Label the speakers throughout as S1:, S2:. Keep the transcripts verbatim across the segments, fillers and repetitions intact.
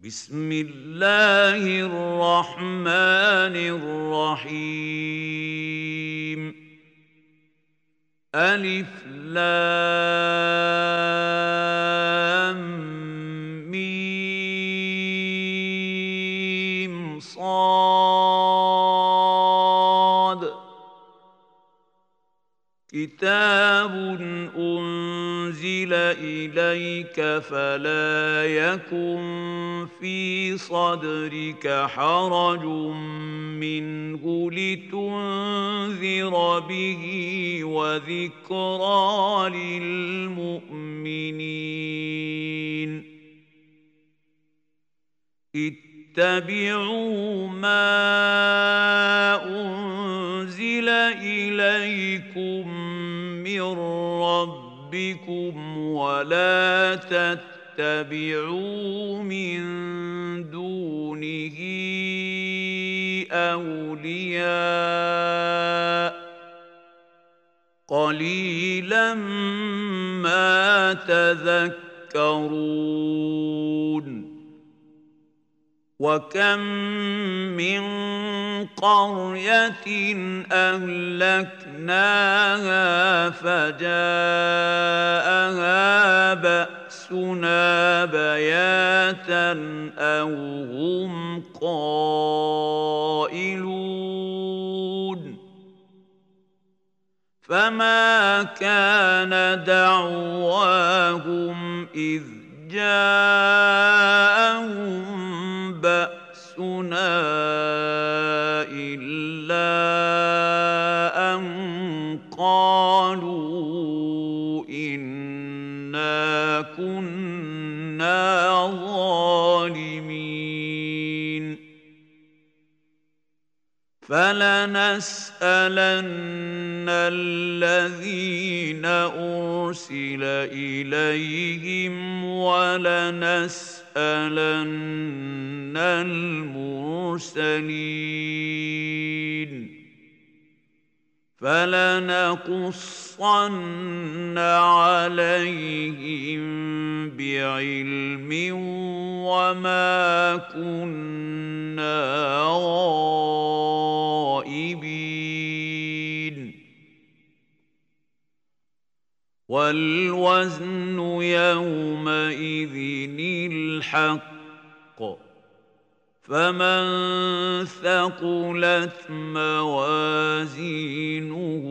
S1: بسم الله الرحمن الرحيم ألف لام ميم صاد كتاب أنزل إليك فلا يكن في صدرك حرج منه لتنذر به وذكرى للمؤمنين اتبعوا ما أنزل إليكم من ربكم ولا تتبعوا من دونه أولياء قليلا ما تذكرون وكم من قرية أهلكناها فجاءها بأسنا بياتا أو هم قائلون فما كان دعواهم إذ جاءهم بأسنا إلا أن قالوا إنا كنا ظالمين فلنسألن الذين أرسل إليهم ولنسألن المرسلين فلنقصن عليهم بعلم وما كنا غائبين والوزن يومئذ الحق فمن ثقلت موازينه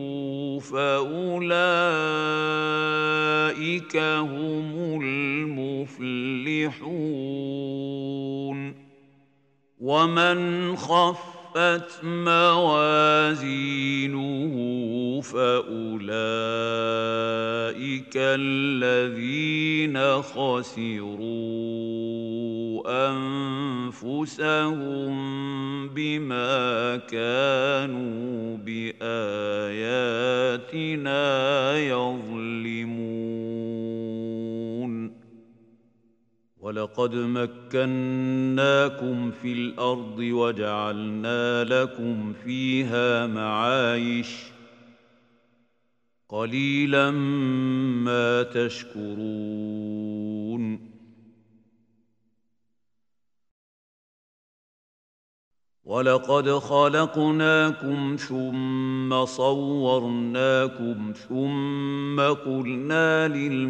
S1: فأولئك هم المفلحون ومن خفت موازينه فأولئك الذين خسروا أنفسهم بما كانوا بآياتنا يظلمون ولقد مكناكم في الأرض وجعلنا لكم فيها معايش قليلا ما تشكرون ولقد خلقناكم ثم صورناكم ثم قلنا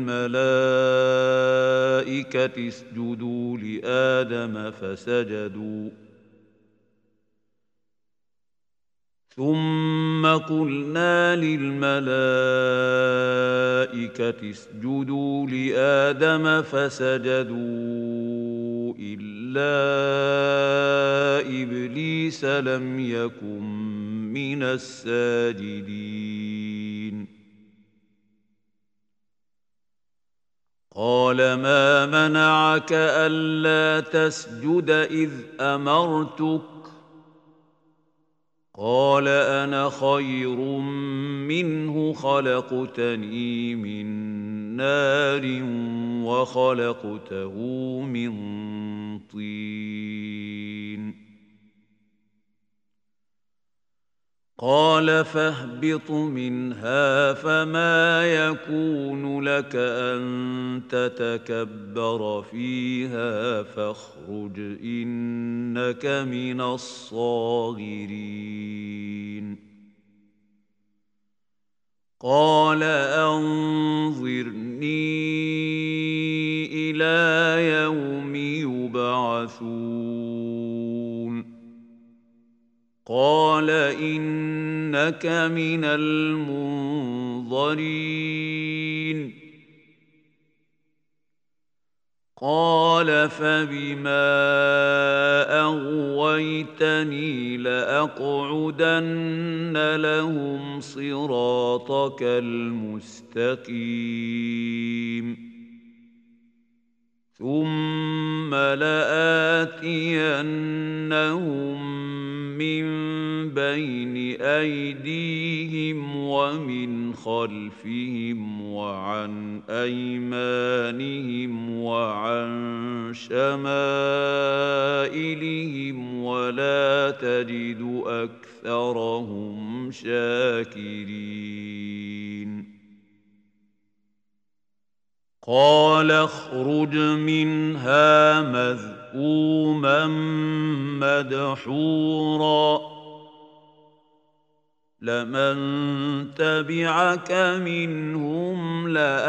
S1: للملائكة اسجدوا لآدم فسجدوا ثم قلنا للملائكة اسجدوا لآدم فسجدوا إلا إبليس لم يكن من الساجدين قال ما منعك ألا تسجد إذ أمرتك قال أنا خير منه خلقتني من نار وخلقته من طين قال فاهبط منها فما يكون لك أن تتكبر فيها فاخرج إنك من الصاغرين قال أنظرني إلى يوم يبعثون قال إنك من المنظرين قال فبما أغويتني لأقعدن لهم صراطك المستقيم ثم لآتينهم من بين أيديهم ومن خلفهم وعن أيمانهم وعن شمائلهم ولا تجد أكثرهم شاكرين قال اخرج منها مذءوما مدحورا لمن تبعك منهم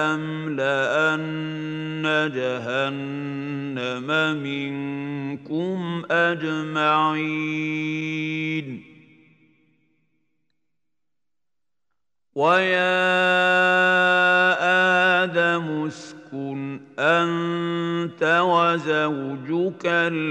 S1: لأملأن جهنم منكم أجمعين ويا آدم اسكن أنت وزوجك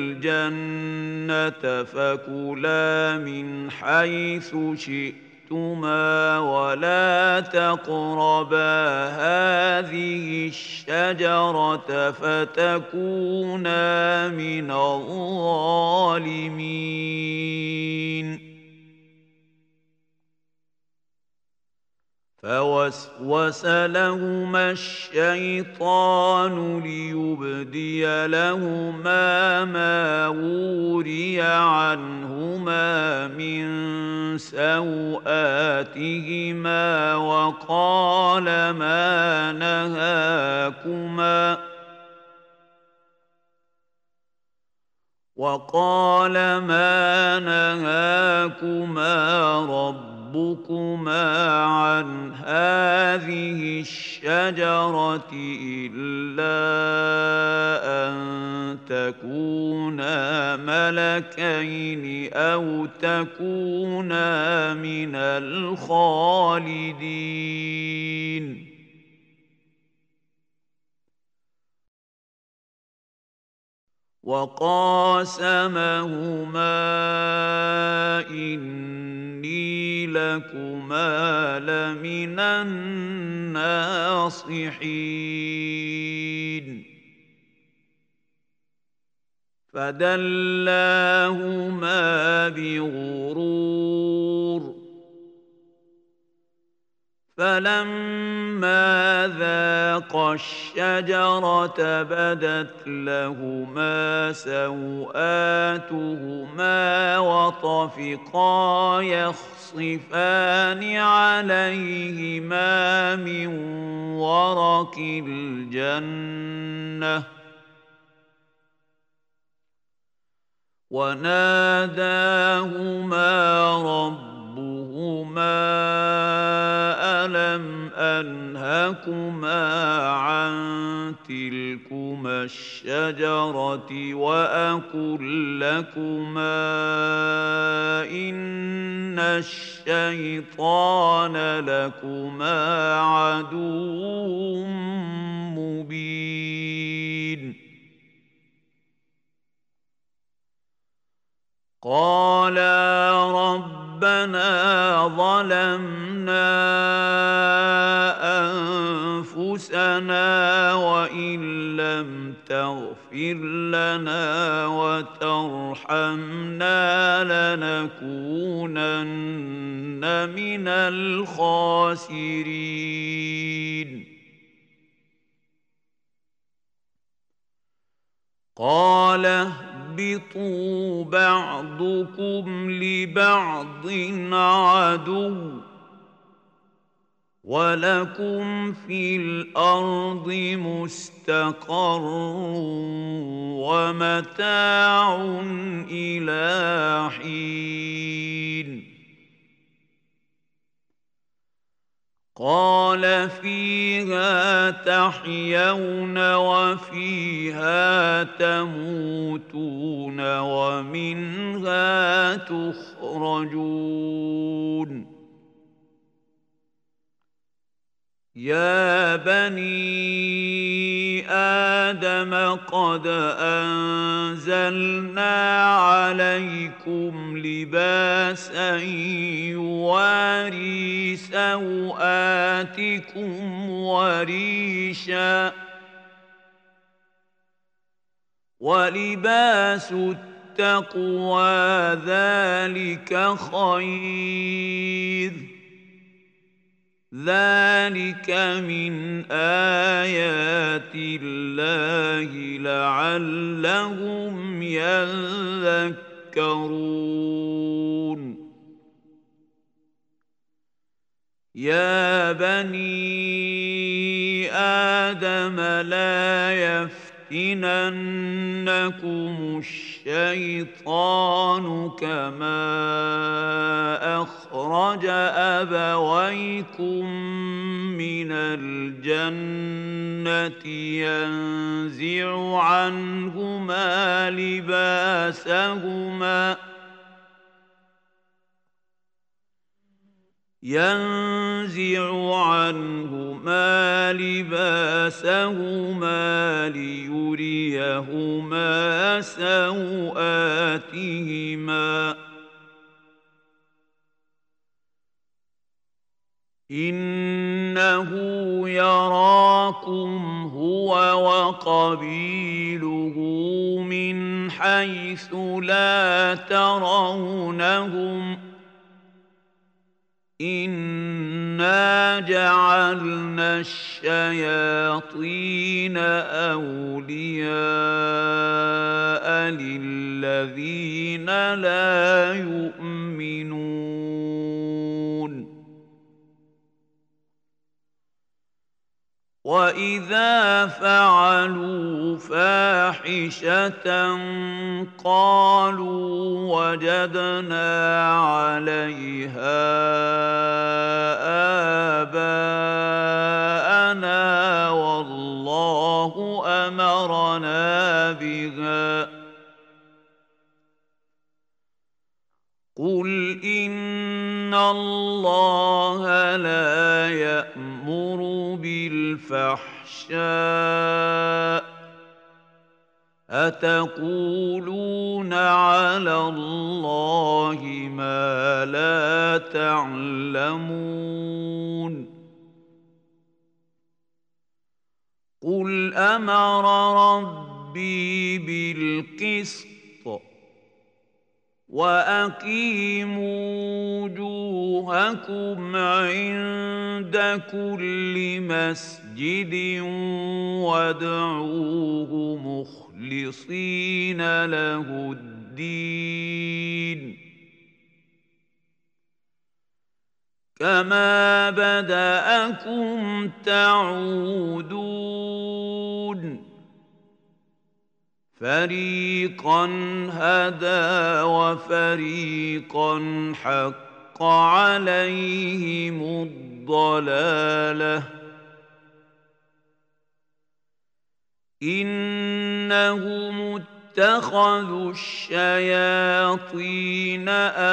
S1: الجنة فكلا من حيث شئتما ولا تقربا هذه الشجرة فتكونا من الظالمين فوسوس لهما الشيطان ليبدي لهما ما وري عنهما من سوآتهما وقال ما نهاكما وقال ما نهاكما رب ربكما عن هذه الشجرة إلا أن تكونا ملكين أو تكونا من الخالدين وقاسمهما إني لكما لمن الناصحين فدلاهما بغرور فلما ذاقا الشجرة بدت لهما سوآتهما وطفقا يخصفان عليهما من ورق الجنة وناداهما ربهما ألم أنهكما عن تلكما الشجرة وأقل لكما إن الشيطان لكما عدو مبين قالا ربنا ظلمنا أنفسنا وإن لم تغفر لنا وترحمنا لنكونن من الخاسرين قال اهبطوا بعضكم لبعض عدو ولكم في الأرض مستقر ومتاع إلى حين قال فيها تحيون وفيها تموتون ومنها تخرجون يا بني آدم قد أنزلنا عليكم لباسا يواري سوآتكم وريشا ولباس التقوى ذلك خير ذلك من آيات الله لعلهم يذكرون يا بني آدم لا يفتننكم الشيطان كما أخرج أبويكم من الجنة ينزع عنهما لباسهما ينزع عنهما لباسهما ليريهما سوآتهما إنه يراكم هو وقبيله من حيث لا ترونهم إنا جعلنا الشياطين أولياء للذين لا يؤمنون وإذا فعلوا فاحشة قالوا وجدنا عليها آباءنا والله أمرنا بها قل إن الله لا يأمر بالفحشاء أتقولون على الله ما لا تعلمون قل أمر ربي بالقسط وأقيموا وجوهكم عند كل مسجد وادعوه مخلصين له الدين كما بدأكم تعودون فريقا هدى وفريقا حق عليهم الضلالة إنهم اتخذوا الشياطين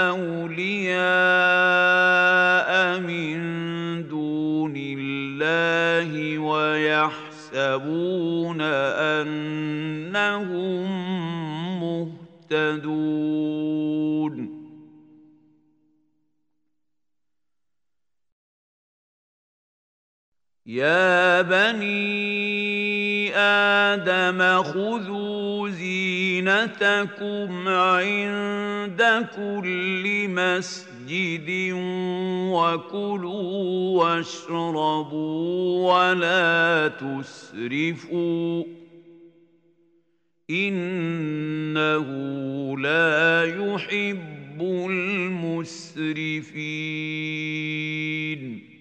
S1: أولياء من دون الله ويحسبون يحسبون أنهم مهتدون يا بني آدم خذوا زينتكم عند كل مسجد وكلوا واشربوا ولا تسرفوا إنه لا يحب المسرفين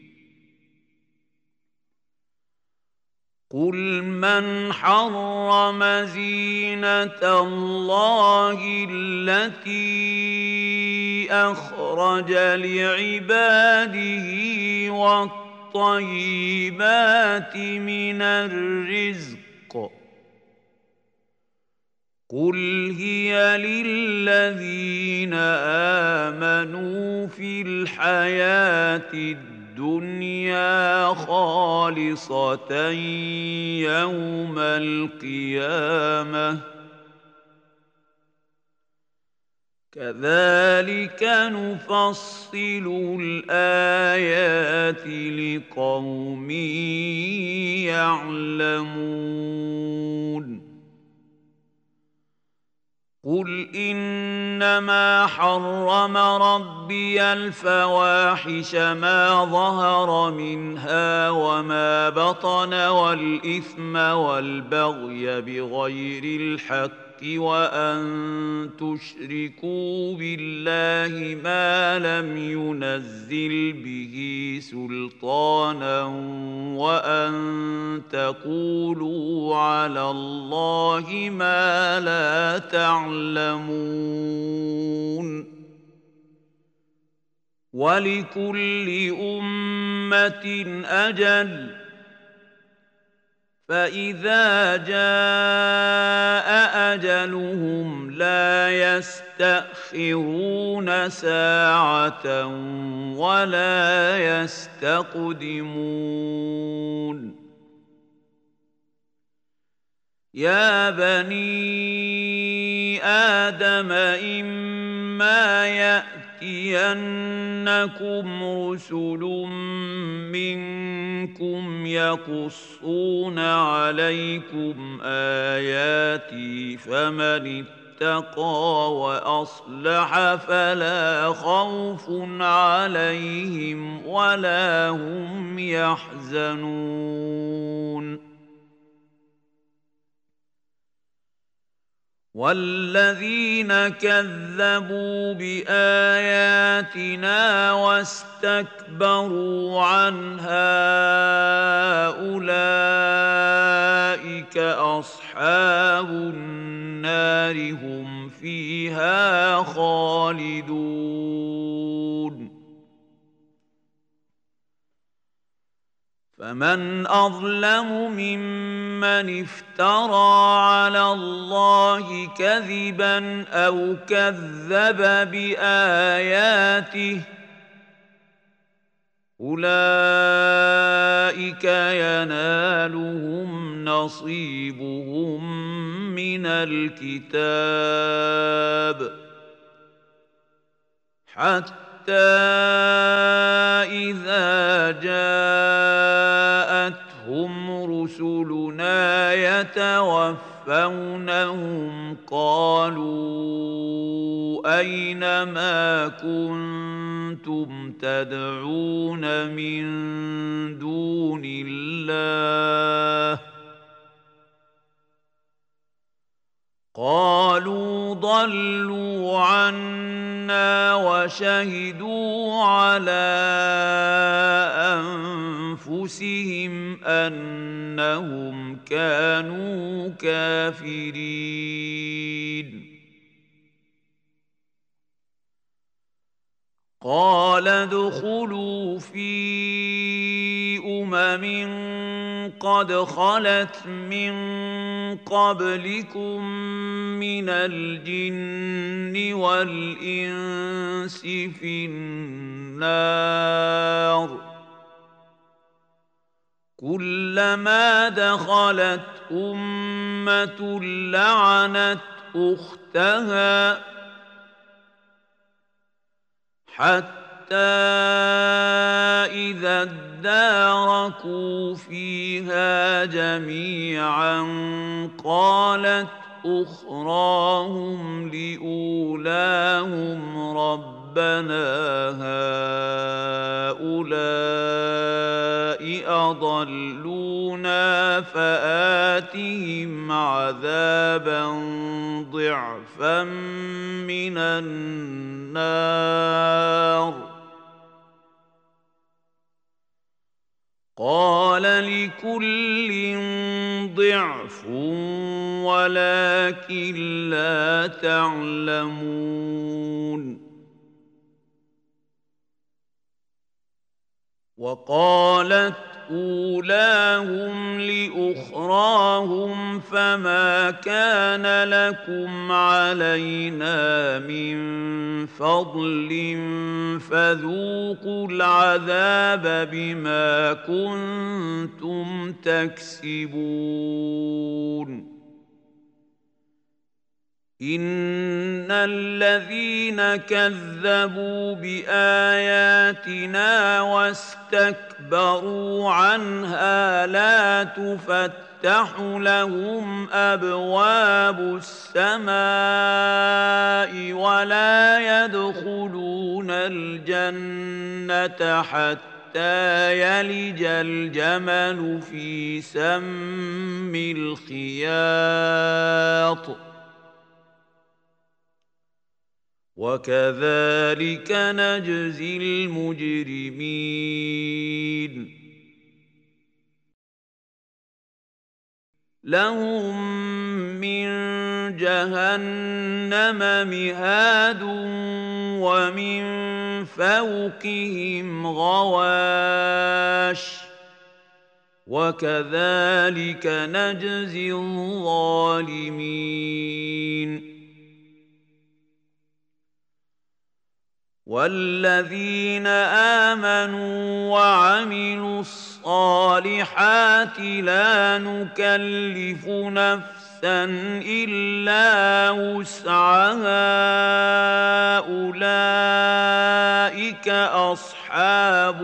S1: قل من حرم زينة الله التي أخرج لعباده والطيبات من الرزق قل هي للذين آمنوا في الحياة الدنيا خالصة يوم القيامة كذلك نفصل الآيات لقوم يعلمون قل إنما حرم ربي الفواحش ما ظهر منها وما بطن والإثم والبغي بغير الحق وأن تشركوا بالله ما لم ينزل به سلطانا وأن تقولوا على الله ما لا تعلمون ولكل أمة أجل فإذا جاء أجلهم لا يستأخرون ساعة ولا يستقدمون يا بني آدم إما يأتينكم رسل منكم يقصون عليكم آياتي فمن اتقى وأصلح فلا خوف عليهم ولا هم يحزنون والذين كذبوا بآياتنا واستكبروا عنها أولئك أصحاب النار هم فيها خالدون فمن أظلم ممن افترى على الله كذبا أو كذب بآياته أولئك ينالهم نصيبهم من الكتاب حتى إذا جاءتهم رسلنا يتوفونهم قالوا أين ما كنتم تدعون من دون الله قالوا ضلوا عنا وشهدوا على أنفسهم أنهم كانوا كافرين قال ادخلوا في أمم قد خلت من قبلكم من الجن والإنس في النار كلما دخلت أمة لعنت أختها حتى إذا اداركوا فيها جميعا قالت أخراهم لأولاهم ربنا هؤلاء أضلونا فآتهم عذابا زلفا من النار قال لكل ضعف ولكن لا تعلمون وقالت أولاهم لأخراهم فما كان لكم علينا من فضل فذوقوا العذاب بما كنتم تكسبون إن الذين كذبوا بآياتنا واستكبروا عنها لا تفتح لهم أبواب السماء ولا يدخلون الجنة حتى يلج الجمل في سم الخياط وكذلك نجزي المجرمين لهم من جهنم مهاد ومن فوقهم غواش وكذلك نجزي الظالمين والذين آمنوا وعملوا الصالحات لا نكلف نفسا إلا وسعها أولئك أصحاب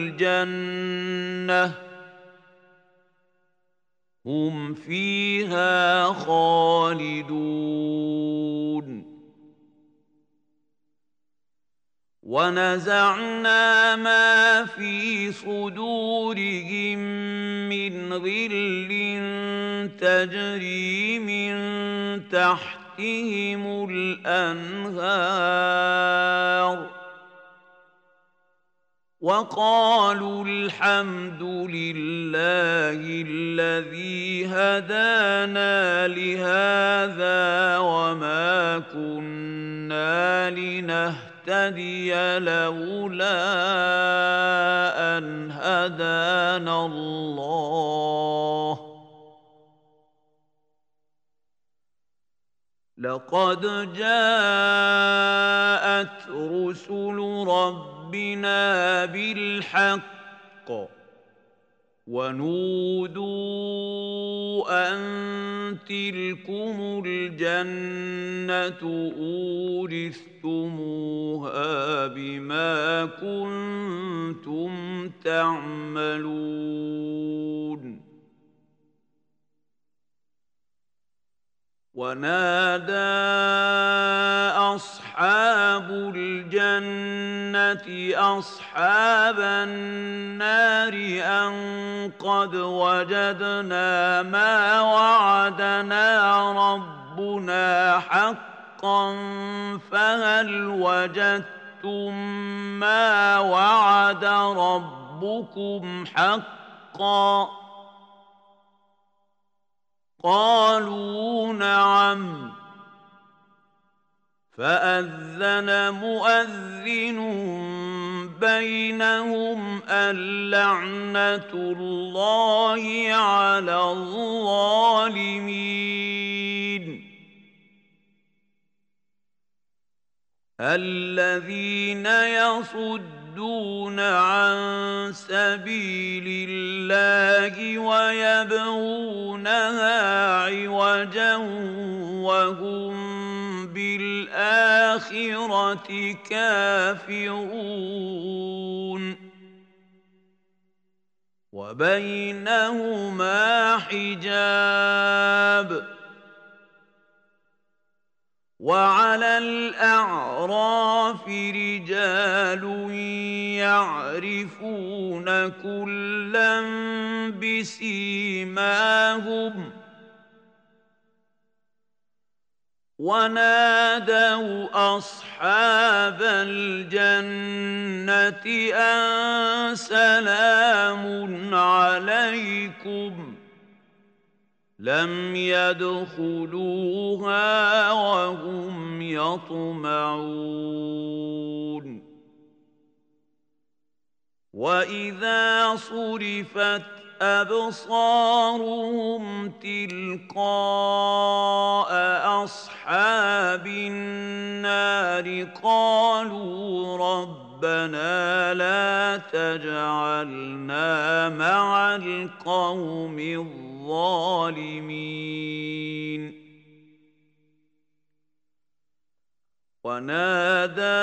S1: الجنة هم فيها خالدون ونزعنا ما في صدورهم من غل تجري من تحتهم الأنهار وقالوا الحمد لله الذي هدانا لهذا وما كنا لنهتدي تهتدي لولا أن هدانا الله لقد جاءت رسل ربنا بالحق ونودوا أن تلكم الجنة أورثتموها بما كنتم تعملون ونادى أصحاب الجنة أصحاب النار أن قد وجدنا ما وعدنا ربنا حقا فهل وجدتم ما وعد ربكم حقا قالوا نعم فأذن مؤذن بينهم اللعنة الله على الظالمين الذين يصدون عن سبيل الله ويبغونها عوجا وهم بالآخرة كافرون وبينهما حجاب وعلى الأعراف رجال يعرفون كلا بسيماهم ونادوا أصحاب الجنة أن سلام عليكم لم يدخلوها وهم يطمعون وإذا صرفت أبصارهم تلقاء أصحاب النار قالوا ربنا لا تجعلنا مع القوم الظالمين ونادى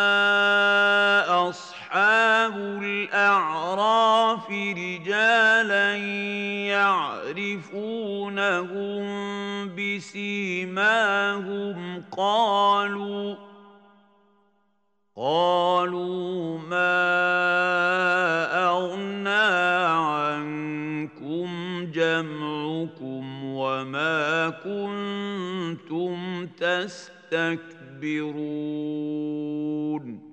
S1: أصحاب الأعراف رجالا يعرفونهم بسيماهم قالوا قالوا ما أغنى عنكم جمعكم وما كنتم تستكبرون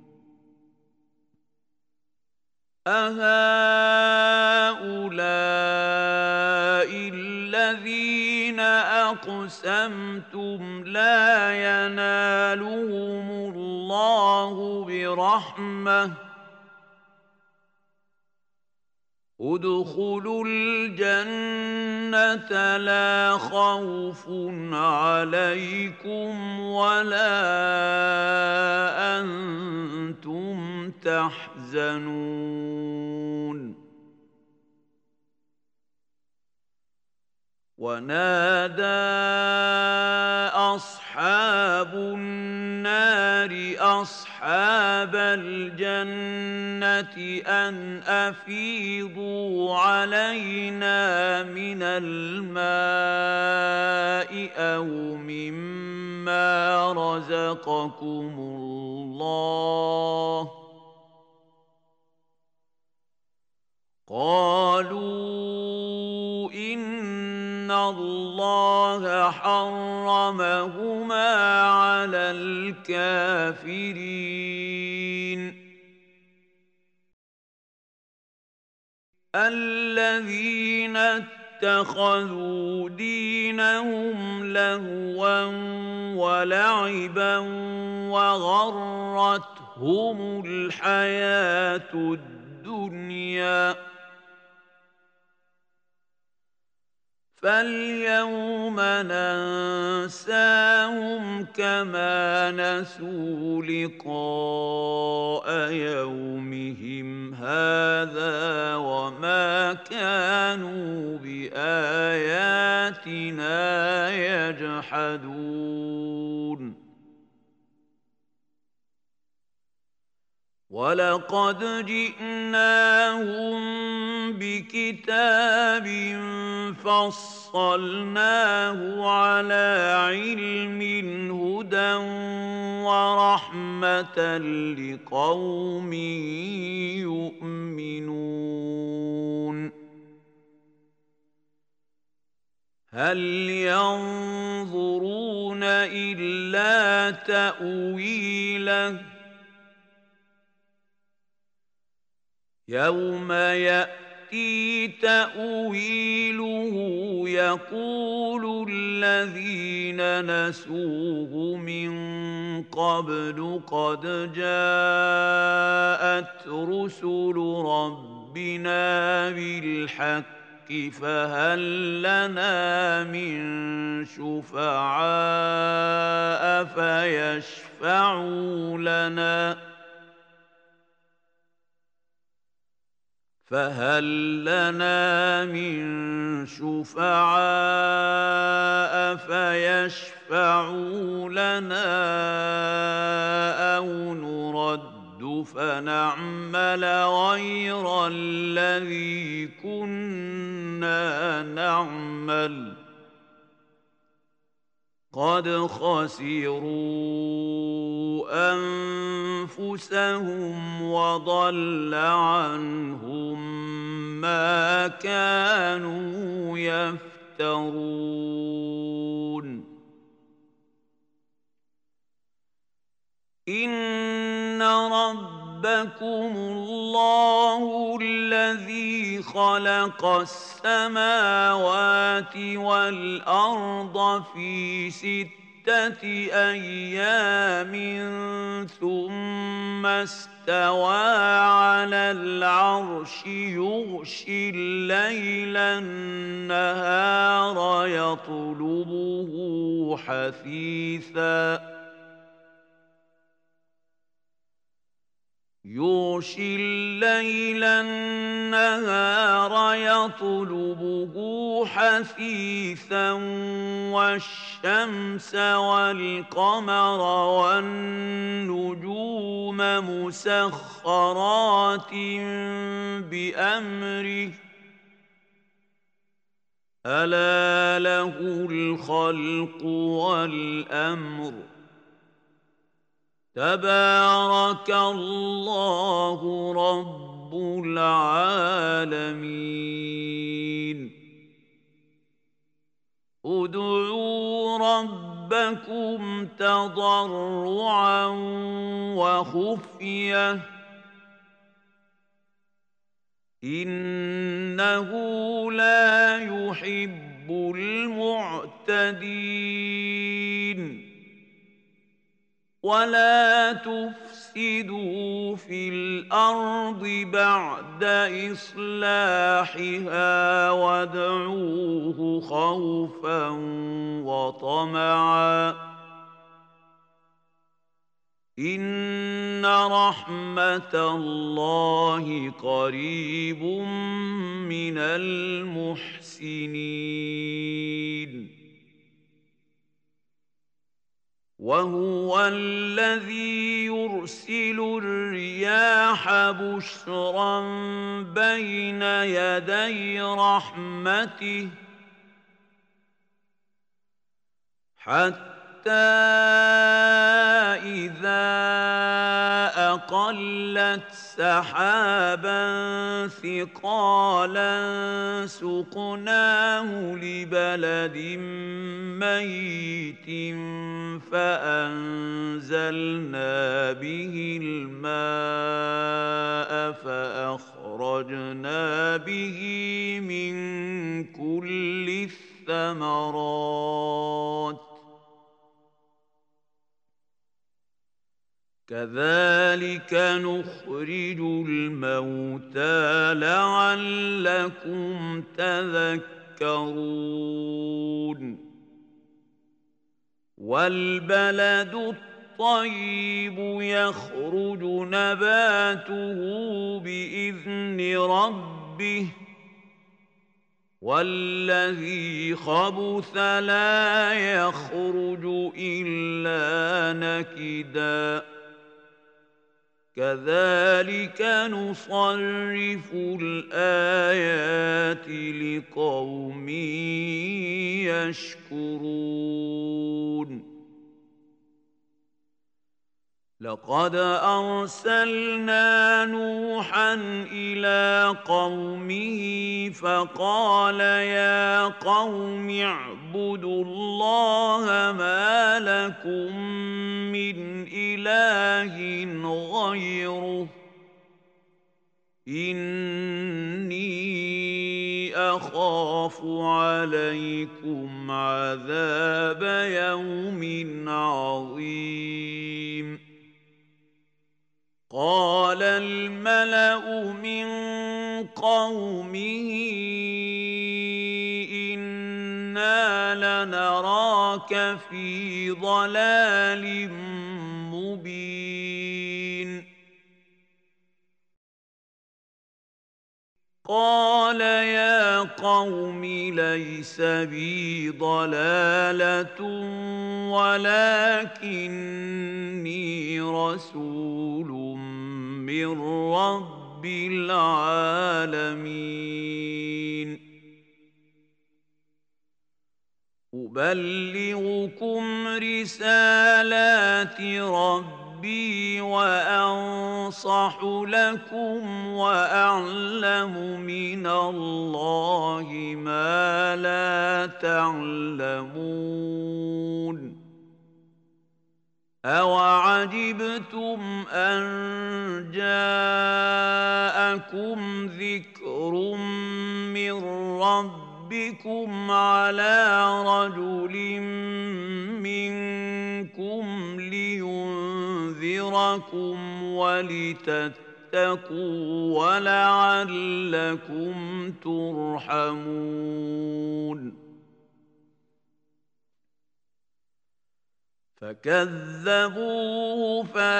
S1: أهؤلاء الذين أقسمتم لا ينالهم الله برحمة ادخلوا الجنة لا خوف عليكم ولا أنتم تحزنون ونادى أصحاب النار أصحاب الجنة أن أفيضوا علينا من الماء أو مما رزقكم الله قالوا إن الله حرمهما على الكافرين الذين اتخذوا دينهم لهوا ولعبا وغرتهم الحياة الدنيا فاليوم ننساهم كما نسوا لقاء يومهم هذا وما كانوا بآياتنا يجحدون ولقد جئناهم بكتاب فصلناه على علم هدى ورحمة لقوم يؤمنون هل ينظرون إلا تأويله يوم يأتي تأويله يقول الذين نسوه من قبل قد جاءت رسل ربنا بالحق فهل لنا من شفعاء فيشفعوا لنا فهل لنا من شفعاء فيشفعوا لنا أو نرد فنعمل غير الذي كنا نعمل قد خسروا أنفسهم وضل عنهم ما كانوا يفترون إن ربكم الله الذي خلق السماوات والأرض في ستة أيام ثم استوى على العرش يغشي الليل النهار يطلبه حثيثاً يغشي الليل النهار يطلبه حثيثا والشمس والقمر والنجوم مسخرات بأمره ألا له الخلق والأمر تبارك الله رب العالمين ادعوا ربكم تضرعا وخفية إنه لا يحب المعتدين ولا تفسدوا في الأرض بعد إصلاحها وادعوه خوفا وطمعا إن رحمة الله قريب من المحسنين وهو الذي يرسل الرياح بشرا بين يدي رحمته حتى إذا أقلت سحابا ثقالا سقناه لبلد ميت فأنزلنا به الماء فأخرجنا به من كل الثمرات كذلك نخرج الموتى لعلكم تذكرون والبلد الطيب يخرج نباته بإذن ربه والذي خبث لا يخرج إلا نكداً كذلك نصرف الآيات لقوم يشكرون لقد أرسلنا نوحا إلى قومه فقال يا قوم اعبدوا الله ما لكم من إله غيره إني أخاف عليكم عذاب يوم عظيم قال الملأ من قومه إنا لنراك في ضلال مبين قال يا قوم ليس بي ضلالة ولكني رسول من رب العالمين أبلغكم رسالات ربي وأنصح لكم وأعلم من الله ما لا تعلمون أَوَعَجِبْتُمْ أَن جَاءَكُمْ ذِكْرٌ مِّن رَّبِّكُمْ عَلَىٰ رَجُلٍ مِّنكُمْ لِيُنذِرَكُمْ وَلِتَتَّقُوا وَلَعَلَّكُمْ تُرْحَمُونَ فكذبوه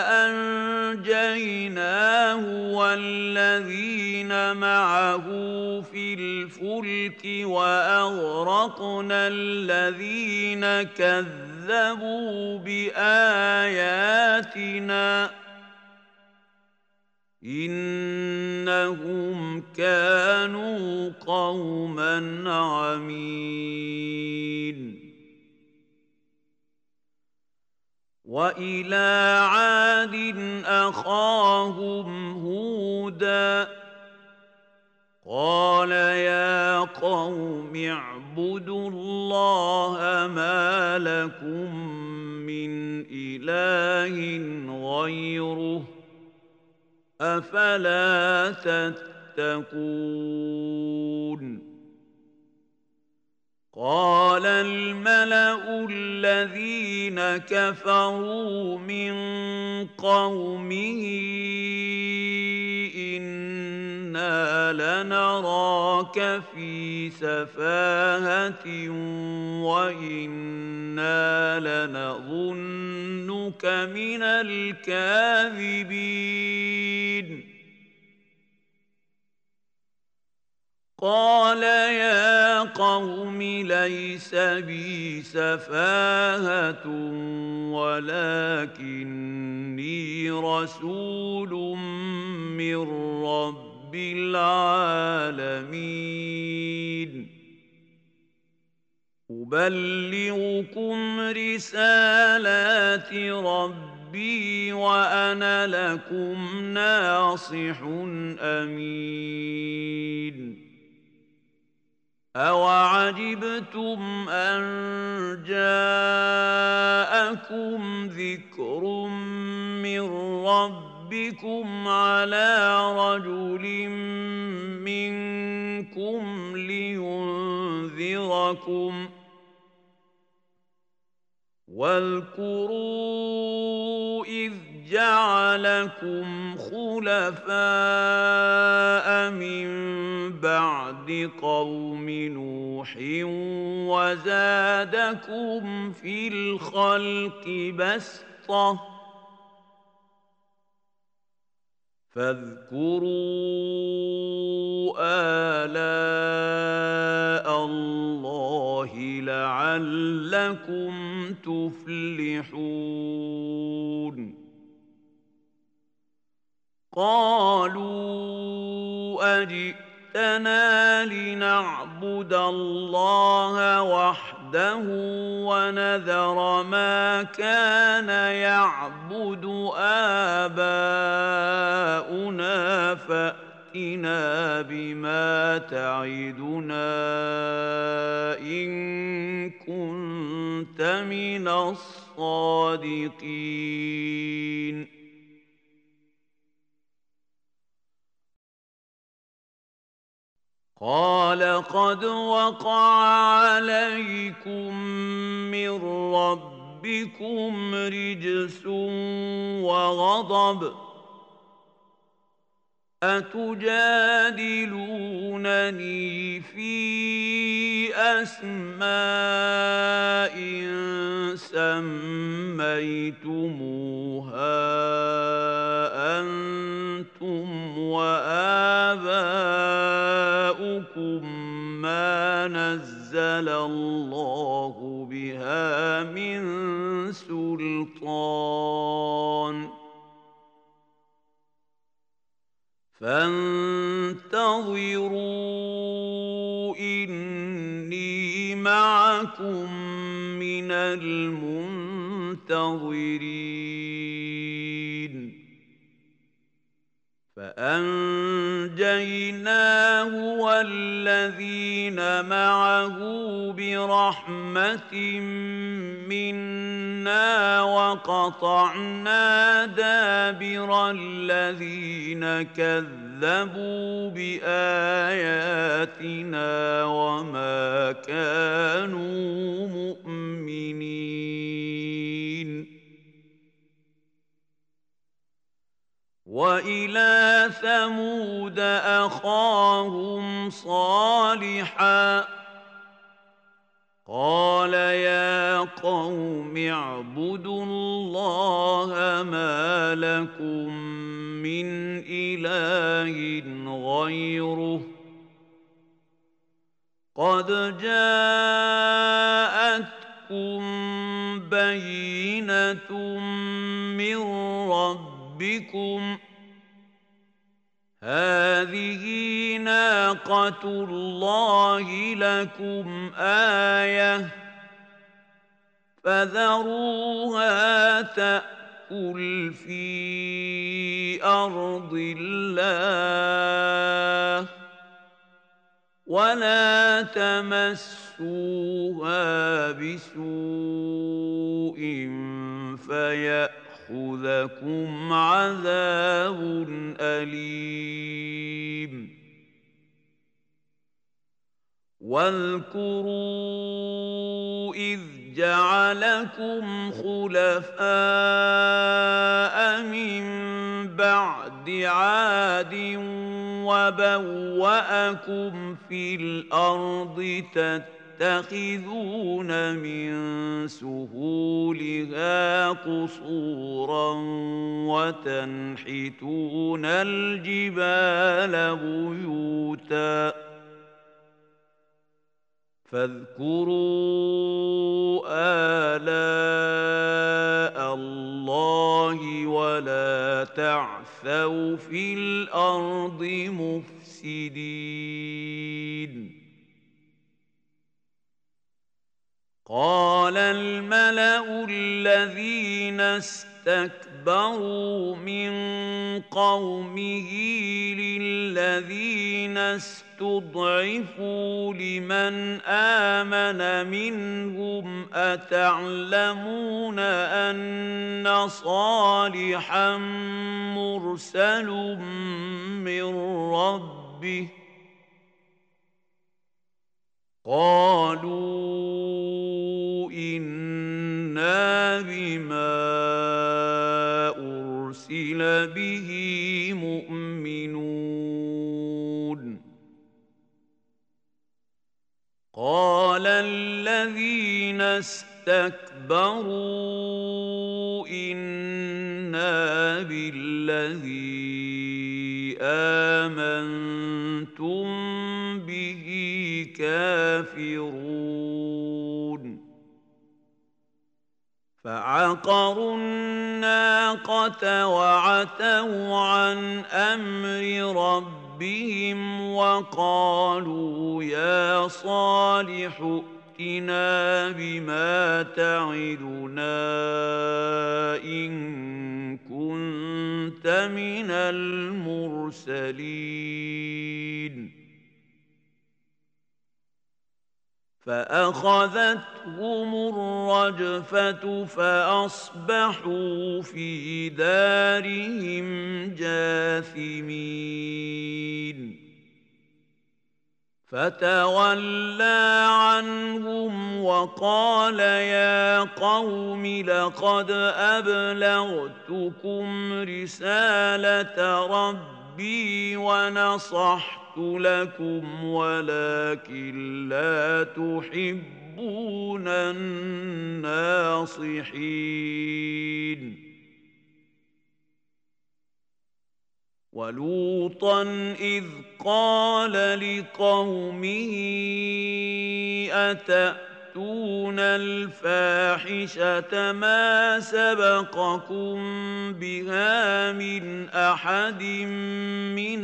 S1: فأنجيناه والذين معه في الفلك وأغرقنا الذين كذبوا بآياتنا إنهم كانوا قوما عمين وإلى عاد أخاهم هودا قال يا قوم اعبدوا الله ما لكم من إله غيره أفلا تتقون قال الملأ الذين كفروا من قومه إنا لنراك في سفاهة وإنا لنظنك من الكاذبين قال يا قوم ليس بي سفاهة ولكني رسول من رب العالمين أبلغكم رسالات ربي وأنا لكم ناصح أمين أَوَعَجِبْتُمْ أَن جَاءَكُمْ ذِكْرٌ مِّن رَّبِّكُمْ عَلَىٰ رَجُلٍ مِّنكُمْ لِيُنذِرَكُمْ ۖ واذكروا إذ جعلكم خلفاء من بعد قوم نوح وزادكم في الخلق بسطة فاذكروا آلاء الله لعلكم تفلحون قالوا أجئتنا لنعبد الله وحده ونذر ما كان يعبد آباؤنا فأتنا بما تعدنا إن كنت من الصادقين قال قد وقع عليكم من ربكم رجس وغضب أتجادلونني في أسماء سميتموها أنتم وآباؤكم ما نزل الله بها من سلطان فانتظروا إني معكم من المنتظرين فأنجيناه والذين معه برحمة منا وقطعنا دابر الذين كذبوا بآياتنا وما كانوا مؤمنين. وإلى ثمود أخاهم صالحا قال يا قوم اعبدوا الله ما لكم من إله غيره قد جاءتكم بينة من ربكم هذه ناقة الله لكم آية فذروها تأكل في أرض الله ولا تمسوها بسوء فيأخذكم عذاب أليم. واذكروا إذ جعلكم خلفاء من بعد عاد وبوأكم في الأرض تتخذون من سهولها قصورا وتنحتون الجبال بيوتا فاذكروا آلاء الله ولا تعثوا في الأرض مفسدين. قال الملأ الذين استكبروا من قومه للذين استضعفوا لمن آمن منهم أتعلمون أن صالحا مرسل من ربه قالوا إنا بما أرسل به مؤمنون. قال الذين استكبروا إنا بالذي آمنتم به كافرون. فعقروا الناقة وعتوا عن أمر ربهم وقالوا يا صالح ائتنا بما تعدنا إن كنت من المرسلين. فأخذتهم الرجفة فأصبحوا في دارهم جاثمين. فتولى عنهم وقال يا قوم لقد أبلغتكم رسالة ربي ونصحت لكم ولكن لا تحبون الناصحين. ولوطا إذ قال لقومه أتأتون الفاحشة ما سبقكم بها من أحد من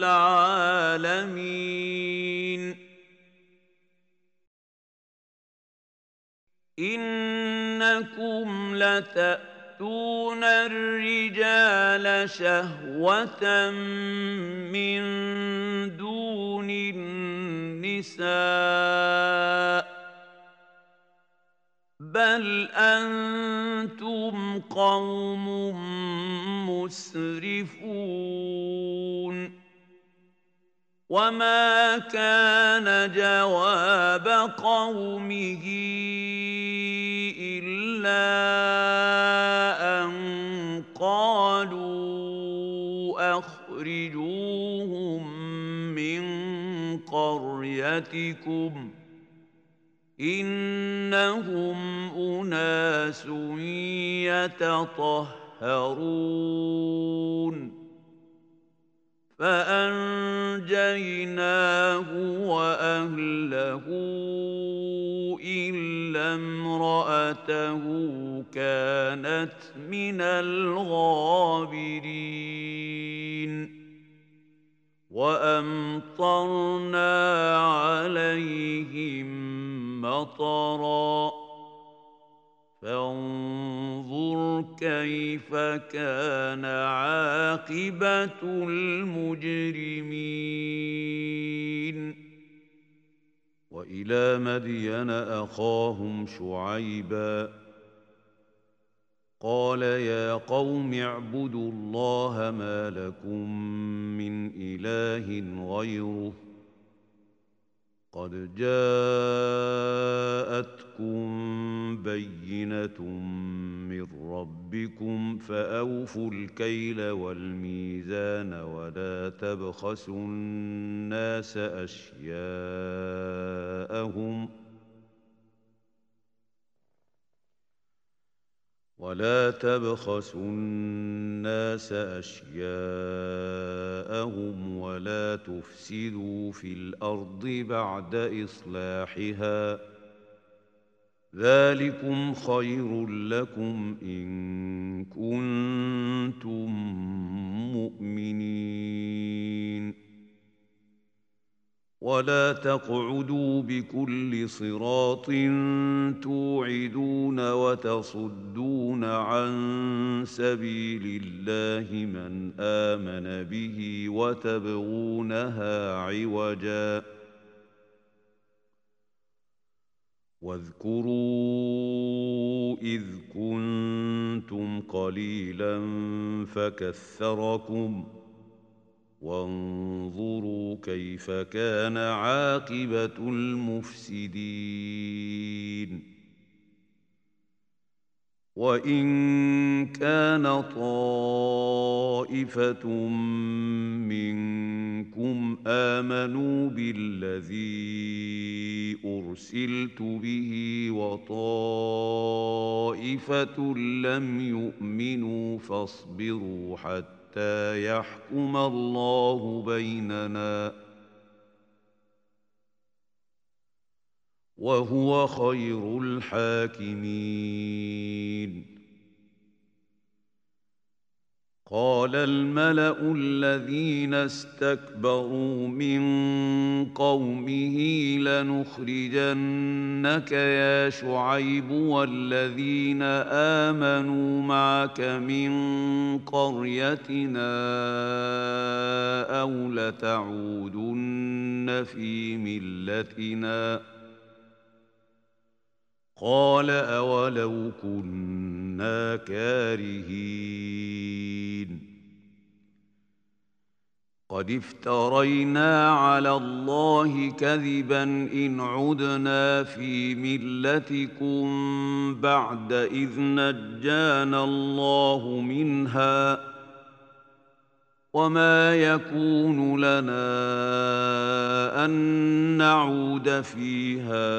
S1: العالمين إنكم لتأتون تأتون الرجال شهوة من دون النساء بل أنتم قوم مسرفون وما كان جواب قومه إلا أن قالوا أخرجوهم من قريتكم إنهم أناس يتطهرون فأنجيناه وأهله إلا امرأته كانت من الغابرين وأمطرنا عليهم مطرا فانظر كيف كان عاقبة المجرمين وإلى مدين أخاهم شعيبا قال يا قوم اعبدوا الله ما لكم من إله غيره قد جاءتكم بينة من ربكم فأوفوا الكيل والميزان ولا تبخسوا الناس أشياءهم ولا تبخسوا الناس أشياءهم ولا تفسدوا في الأرض بعد إصلاحها ذلكم خير لكم إن كنتم مؤمنين ولا تقعدوا بكل صراط توعدون وتصدون عن سبيل الله من آمن به وتبغونها عوجا واذكروا إذ كنتم قليلا فكثركم وانظروا كيف كان عاقبة المفسدين وإن كان طائفة منكم آمنوا بالذي أرسلت به وطائفة لم يؤمنوا فاصبروا حتى حتى يحكم الله بيننا وهو خير الحاكمين قال الملأ الذين استكبروا من قومه لنخرجنك يا شعيب والذين آمنوا معك من قريتنا أو لتعودن في ملتنا قال أولو كنا كارهين قد افترينا على الله كذبا إن عدنا في ملتكم بعد إذ نجانا الله منها وما يكون لنا أن نعود فيها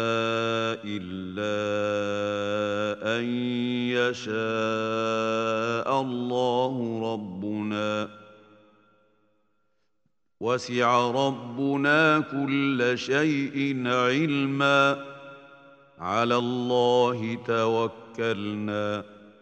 S1: إلا أن يشاء الله ربنا وسع ربنا كل شيء علما على الله توكلنا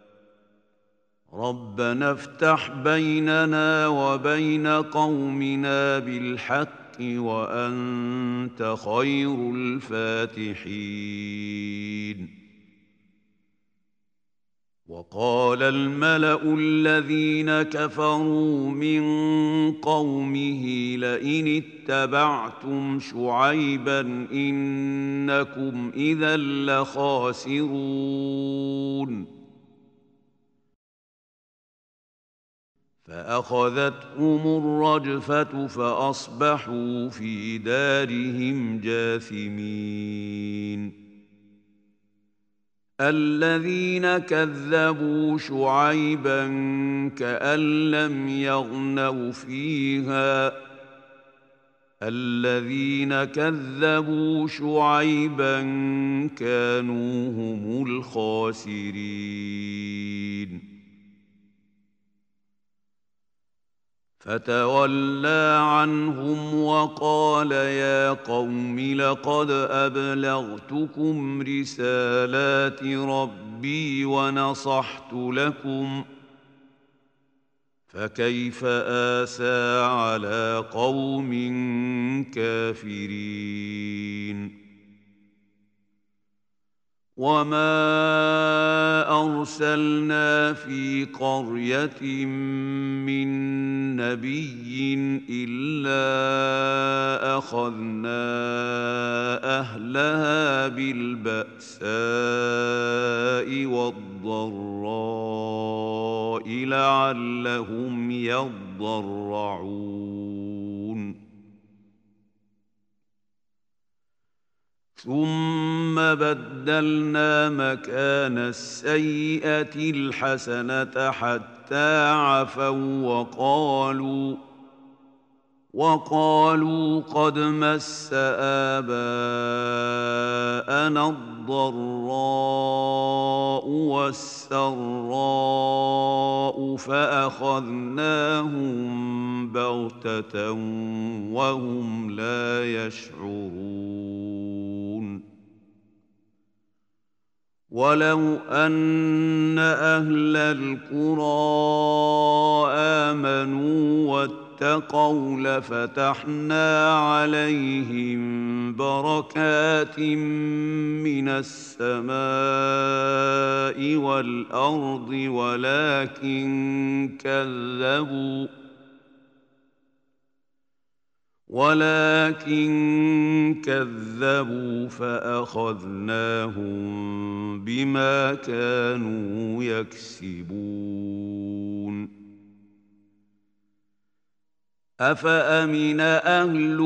S1: ربنا افتح بيننا وبين قومنا بالحق وأنت خير الفاتحين وقال الملأ الذين كفروا من قومه لئن اتبعتم شعيبا إنكم إذا لخاسرون فأخذتهم الرجفة فأصبحوا في دارهم جاثمين الذين كذبوا شعيبا كأن لم يغنوا فيها الذين كذبوا شعيبا كانوا هم الخاسرين فتولى عنهم وقال يا قوم لقد أبلغتكم رسالات ربي ونصحت لكم فكيف آسى على قوم كافرين وما أرسلنا في قرية من نبي إلا أخذنا أهلها بالبأساء والضراء لعلهم يضرعون ثم بدلنا مكان السيئة الحسنة حتى عفوا وقالوا وقالوا قد مس آباءنا الضراء والسراء فأخذناهم بغتة وهم لا يشعرون ولو أن أهل القرى آمنوا واتقوا لفتحنا عليهم بركات من السماء والأرض ولكن كذبوا ولكن كذبوا فأخذناهم بما كانوا يكسبون أفأمن أهل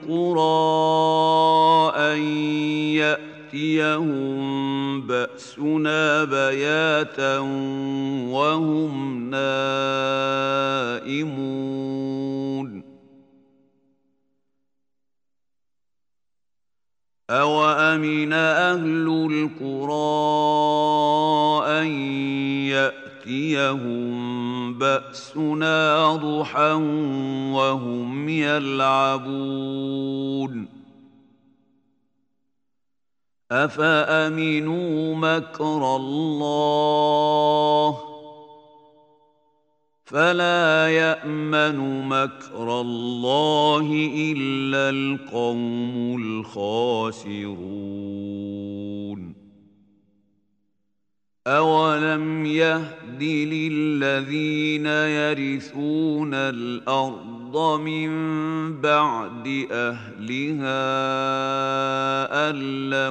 S1: القرى أن يأتيهم بأسنا بياتا وهم نائمون أوأمن أهل القرى أن يأتيهم بأسنا ضحى وهم يلعبون أفأمنوا مكر الله فلا يأمن مكر الله إلا القوم الخاسرون أولم يهد للذين يرثون الأرض من بعد أهلها أن لو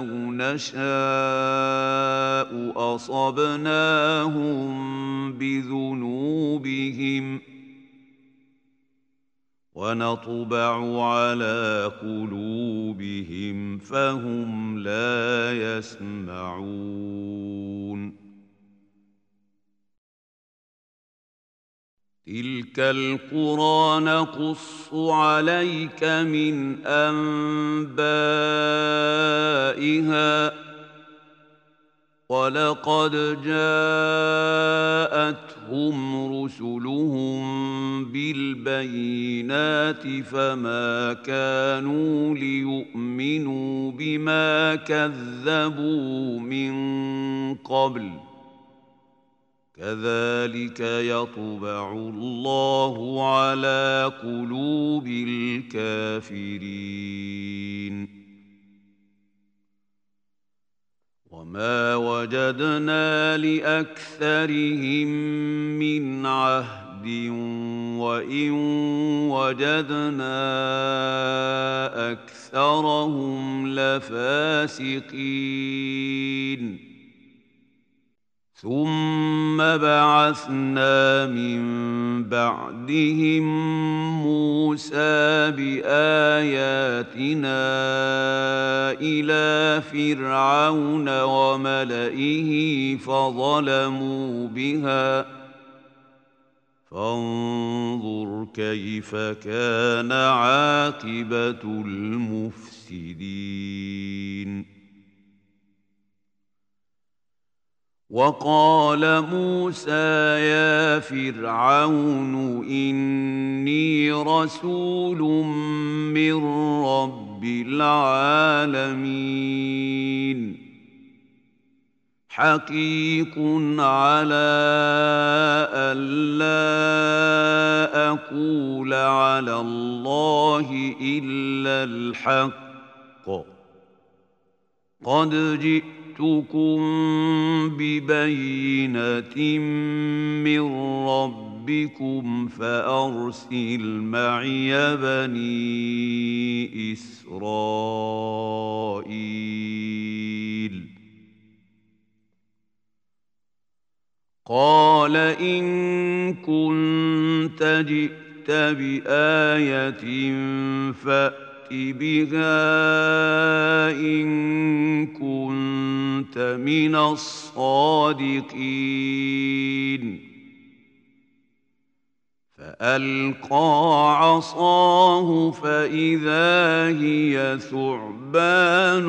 S1: نشاء أصبناهم بذنوبهم ونطبع على قلوبهم فهم لا يسمعون تلك القرى نقص عليك من أنبائها ولقد جاءتهم رسلهم بالبينات فما كانوا ليؤمنوا بما كذبوا من قبل كذلك يطبع الله على قلوب الكافرين وما وجدنا لأكثرهم من عهد وإن وجدنا أكثرهم لفاسقين ثم بعثنا من بعدهم موسى بآياتنا إلى فرعون وملئه فظلموا بها فانظر كيف كان عاقبة المفسدين. وقال موسى يا فرعون إني رسول من رب العالمين حقيق على ألا أقول على الله إلا الحق قد جئتكم ببينة من ربكم فأرسل معي بني إسرائيل. قال إن كنت جئت بآية فأت بها إن كنت من الصادقين. فألقى عصاه فإذا هي ثعبان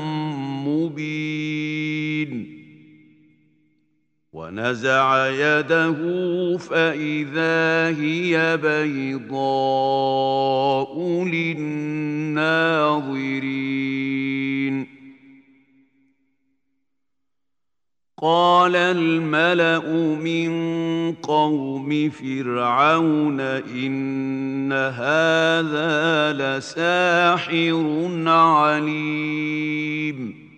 S1: مبين ونزع يده فإذا هي بيضاء للناظرين. قال الملأ من قوم فرعون إن هذا لساحر عليم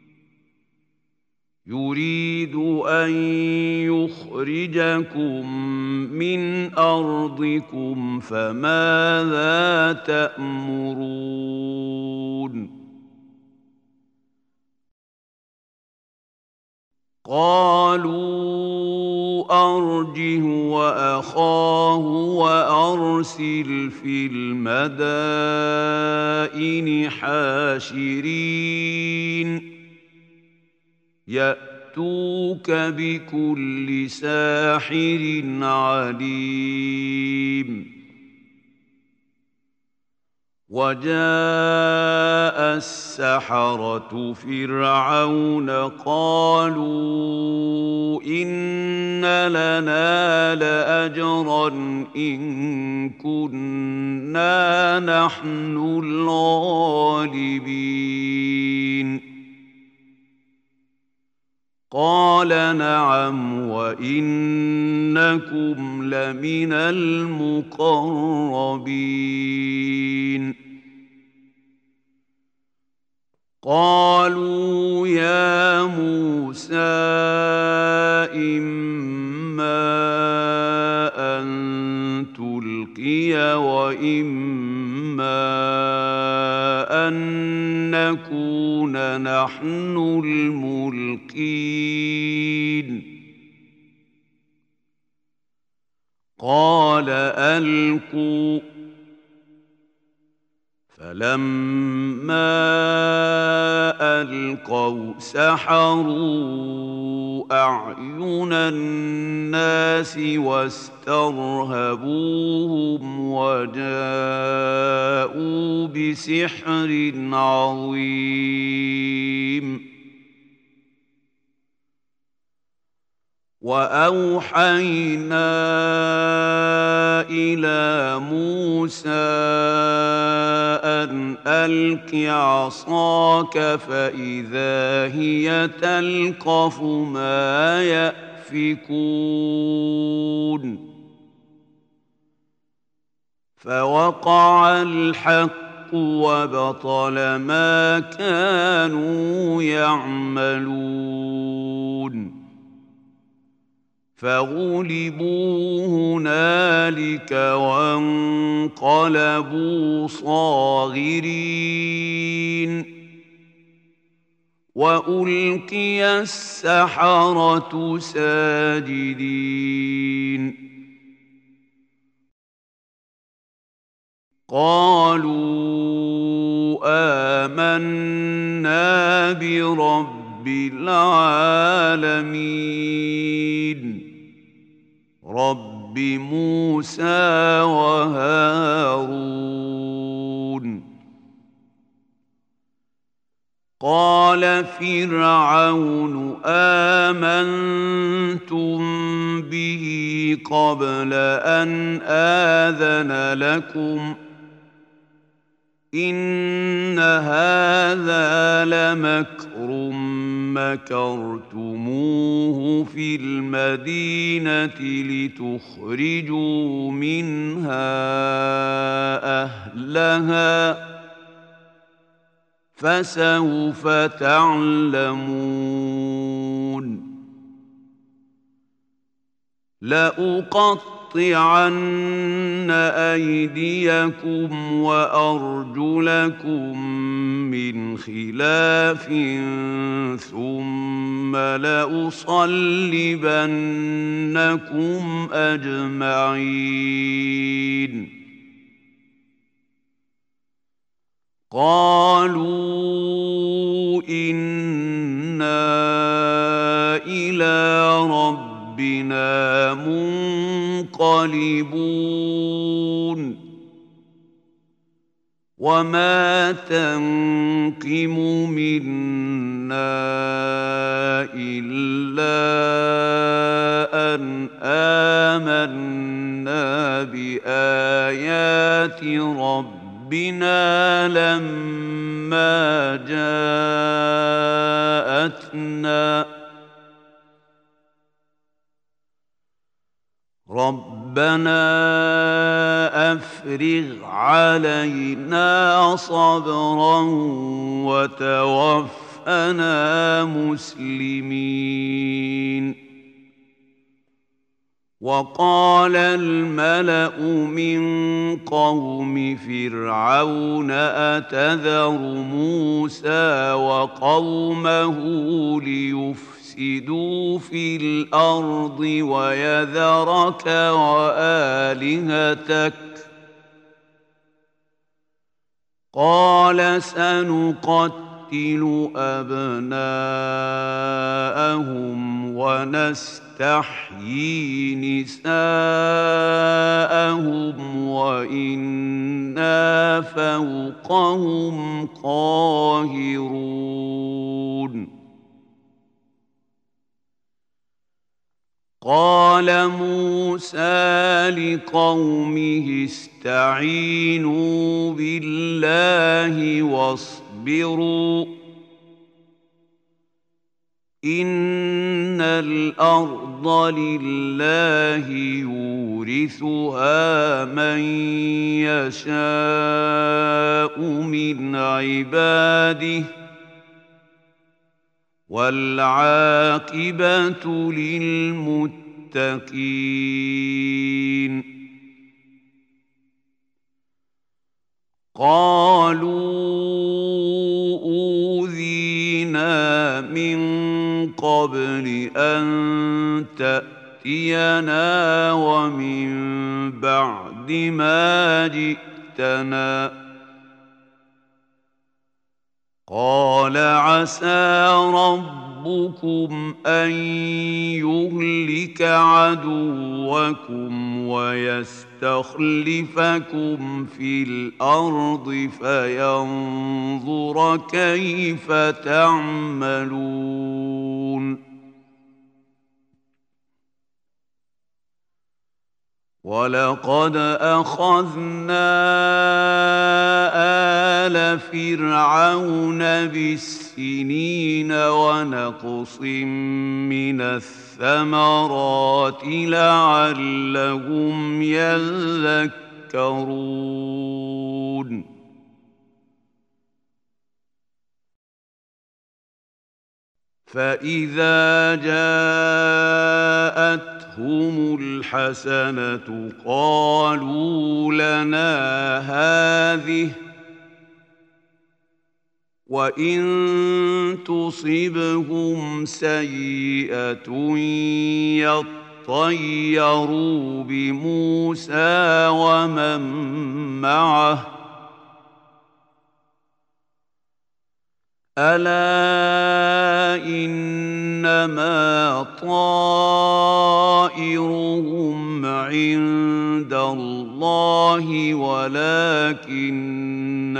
S1: يريد أن يخرجكم من أرضكم فماذا تأمرون؟ قالوا أرجه وأخاه وأرسل في المدائن حاشرين يأتوك بكل ساحر عليم. وجاء السحرة فرعون قالوا إن لنا لأجرا إن كنا نحن الغالبين. قال نعم وإنكم لمن المقربين. قالوا يا موسى إما أن تلقي وإما أن نكون نحن الملقين. قال ألقوا. فلما ألقوا سحروا أعين الناس واسترهبوهم وجاءوا بسحر عظيم. وأوحينا إلى موسى أن ألق عصاك فإذا هي تلقف ما يأفكون. فوقع الحق وبطل ما كانوا يعملون فغلبوا هنالك وانقلبوا صاغرين وألقي السحرة ساجدين قالوا آمنا برب العالمين رب موسى وهارون قال فرعون آمنتم به قبل أن آذن لكم إن هذا لمكر مكرتموه في المدينة لتخرجوا منها أهلها فسوف تعلمون لأقطعن أيديكم وأرجلكم من خلاف ثم لأصلبنكم أجمعين قالوا إنا إلى ربنا منقلبون وما تنقم منا إلا أن آمنا بآيات ربنا ربنا لما جاءتنا ربنا أفرغ علينا صبرا وتوفنا مسلمين وقال الملأ من قوم فرعون أتذر موسى وقومه ليفسدوا في الأرض ويذرك وآلهتك قال سنقتل أبناءهم ونستحيي نساءهم وإنا فوقهم قاهرون قال موسى لقومه استعينوا بالله واصبروا إن الأرض لله يورثها من يشاء من عباده والعاقبة للمتقين قالوا أوذينا من قبل أن تأتينا ومن بعد ما جئتنا قال عسى ربكم أن يهلك عدوكم ويستخلفكم في الأرض فينظر كيف تعملون ولقد أخذنا آل فرعون بالسنين ونقص من الثمرات لعلهم يذكرون فإذا جاءتهم الحسنة قالوا لنا هذه وإن تصبهم سيئة يطيروا بموسى ومن معه ألا إنما طائرهم عند الله ولكن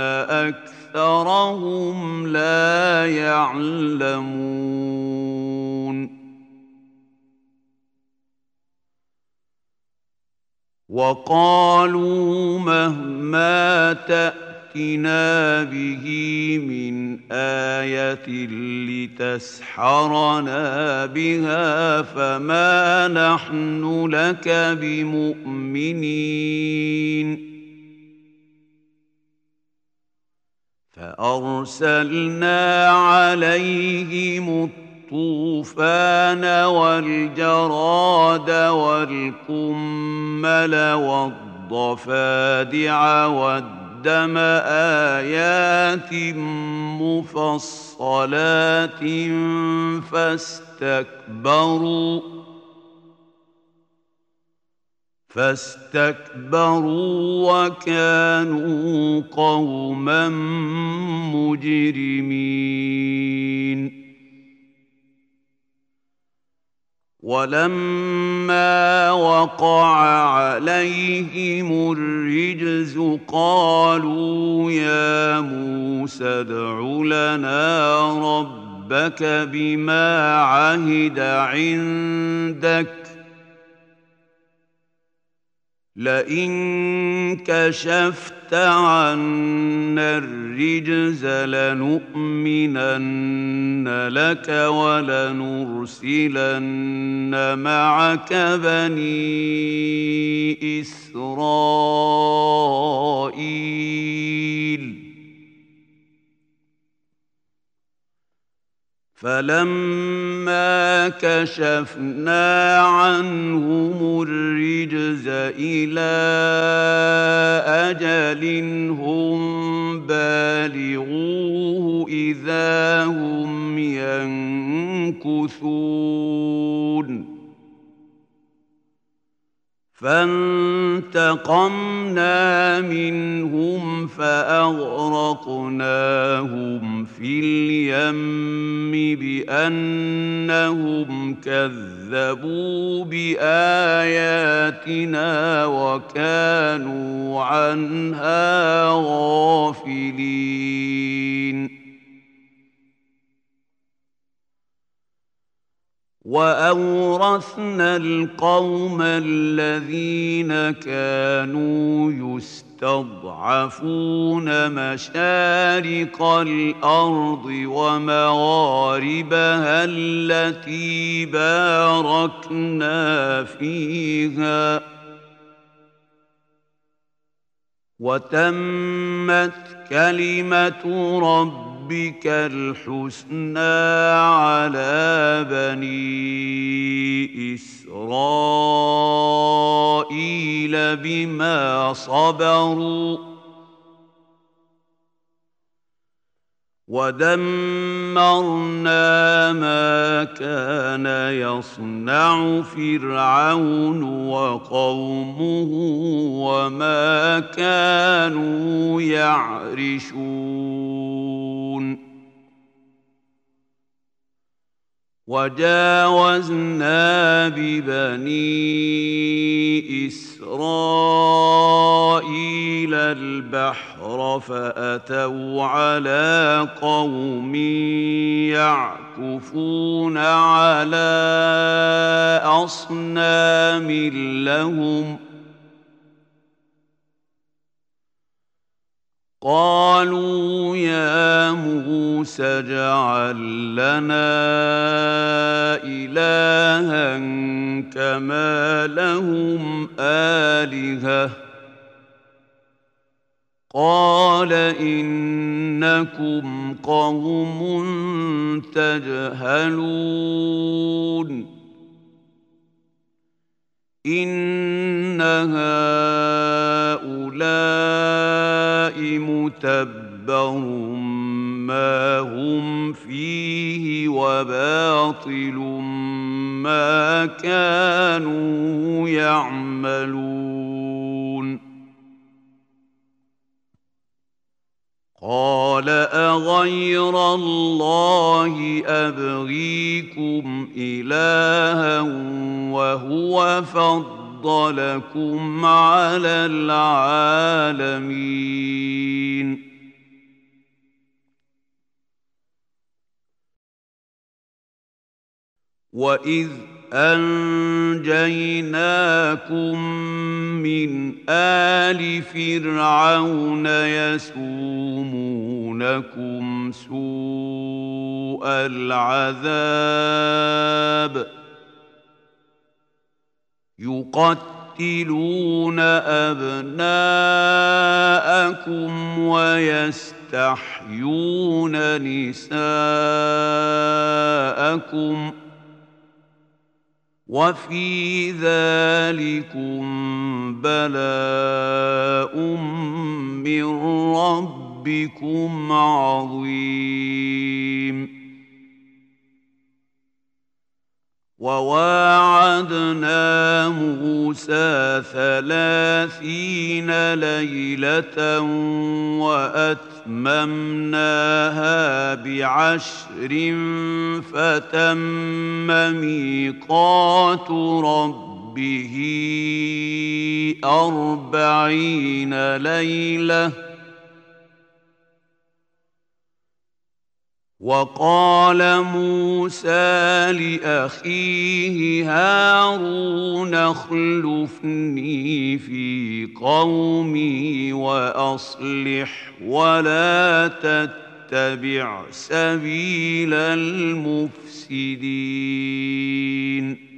S1: أكثرهم لا يعلمون وقالوا مهما تأتي ائتنا به من آية لتسحرنا بها فما نحن لك بمؤمنين فأرسلنا عليهم الطوفان والجراد والقمل والضفادع والدم قدم آيات مفصلات فاستكبروا فاستكبروا وكانوا قوما مجرمين ولما وقع عليهم الرجز قالوا يا موسى ادع لنا ربك بما عهد عندك لئن كشفت عنا الرجز لنؤمنن لك ولنرسلن معك بني إسرائيل فلما كشفنا عنهم الرجز إلى أجل هم بالغوه إذا هم ينكثون فانتقمنا منهم فأغرقناهم في اليم بأنهم كذبوا بآياتنا وكانوا عنها غافلين وأورثنا القوم الذين كانوا يستضعفون مشارق الأرض ومغاربها التي باركنا فيها وتمت كلمة ربك ربك الحسنى على بني إسرائيل بما صبروا ودمرنا ما كان يصنع فرعون وقومه وما كانوا يعرشون وجاوزنا ببني إسرائيل البحر فأتوا على قوم يعكفون على أصنام لهم قالوا يا موسى اجعل لنا إلها كما لهم آلهة قال إنكم قوم تجهلون إن هؤلاء متبر ما هم فيه وباطل ما كانوا يعملون قال أغير الله أبغيكم إلها وهو فضلكم على العالمين وإذ أنجيناكم من آل فرعون يسومونكم سوء العذاب يقتلون أبناءكم ويستحيون نساءكم وفي ذلكم بلاء من ربكم عظيم وواعدنا موسى ثلاثين ليلة وأتممناها بعشر فتم ميقات ربه أربعين ليلة وقال موسى لأخيه هارون اخلفني في قومي وأصلح ولا تتبع سبيل المفسدين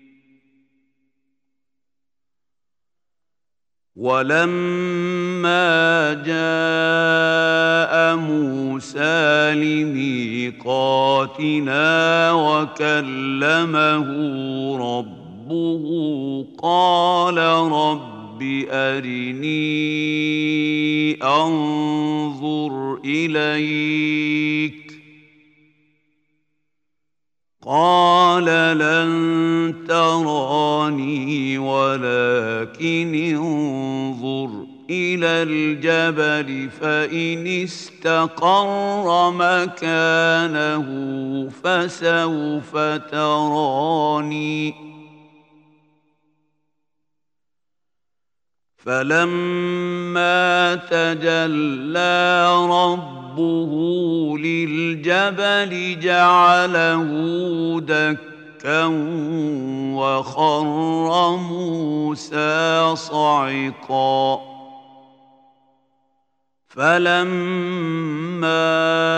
S1: ولما جاء موسى لميقاتنا وكلمه ربه قال رب أرني أنظر إليك قال لن تراني ولكن انظر إلى الجبل فإن استقر مكانه فسوف تراني فلما تجلى ربه للجبل جعله دكا وخر موسى صعقا فلما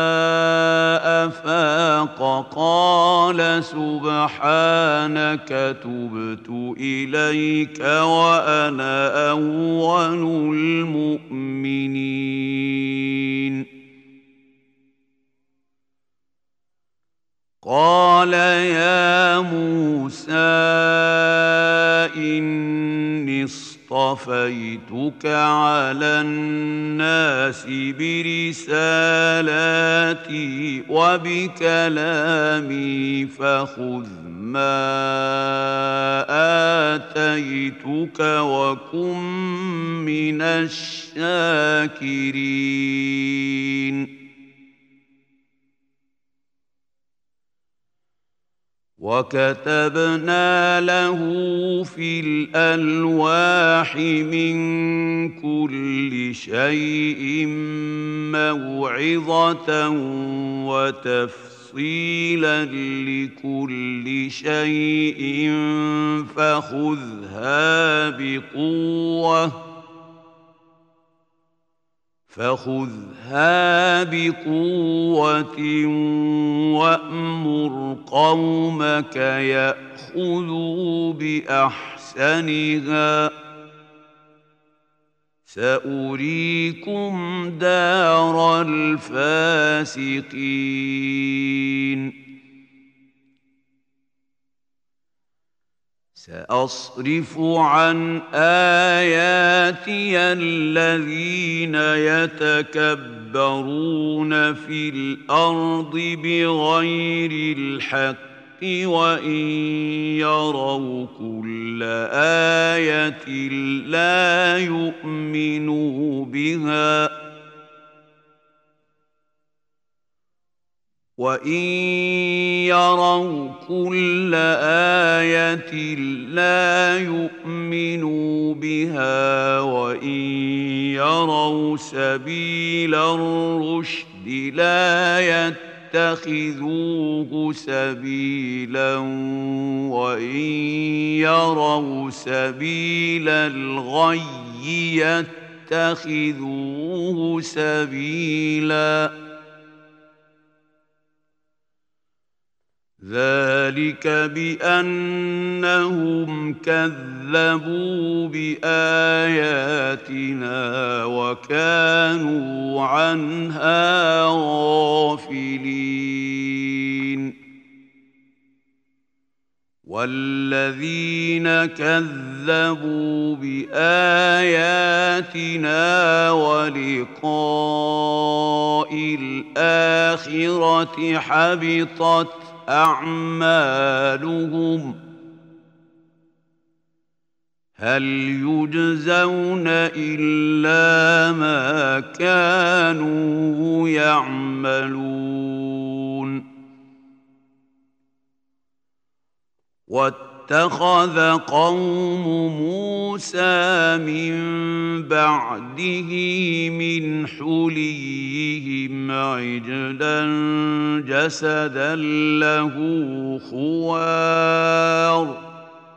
S1: أفاق قال سبحانك تبت إليك وأنا أول المؤمنين قال يا موسى إني اصطفيتك على الناس برسالاتي وبكلامي فخذ ما آتيتك وكن من الشاكرين وكتبنا له في الألواح من كل شيء موعظة وتفصيلا لكل شيء فخذها بقوة فخذها بقوة وأمر قومك يأخذوا بأحسنها سأريكم دار الفاسقين سأصرف عن آياتي الذين يتكبرون في الأرض بغير الحق وإن يروا كل آية لا يؤمنوا بها وإن يروا كل آية لا يؤمنوا بها وإن يروا سبيل الرشد لا يتخذوه سبيلا وإن يروا سبيل الغي يتخذوه سبيلا ذلك بأنهم كذبوا بآياتنا وكانوا عنها غافلين والذين كذبوا بآياتنا ولقاء الآخرة حبطت أعمالهم هل يجزون إلا ما كانوا يعملون واتخذ قوم موسى من بعده من حليهم عجلا جسدا له خوار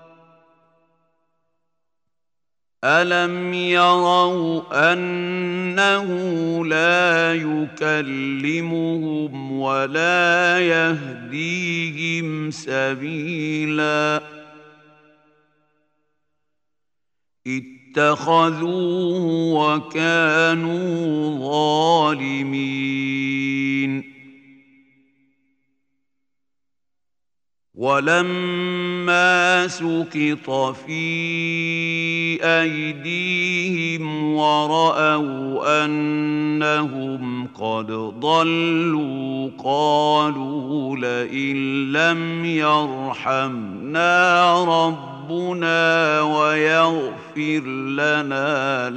S1: ألم يروا أنه لا يكلمهم ولا يهديهم سبيلا اتخذوه وكانوا ظالمين ولما سقط في أيديهم ورأوا أنهم قد ضلوا قالوا لئن لم يرحمنا ربنا ويغفر لنا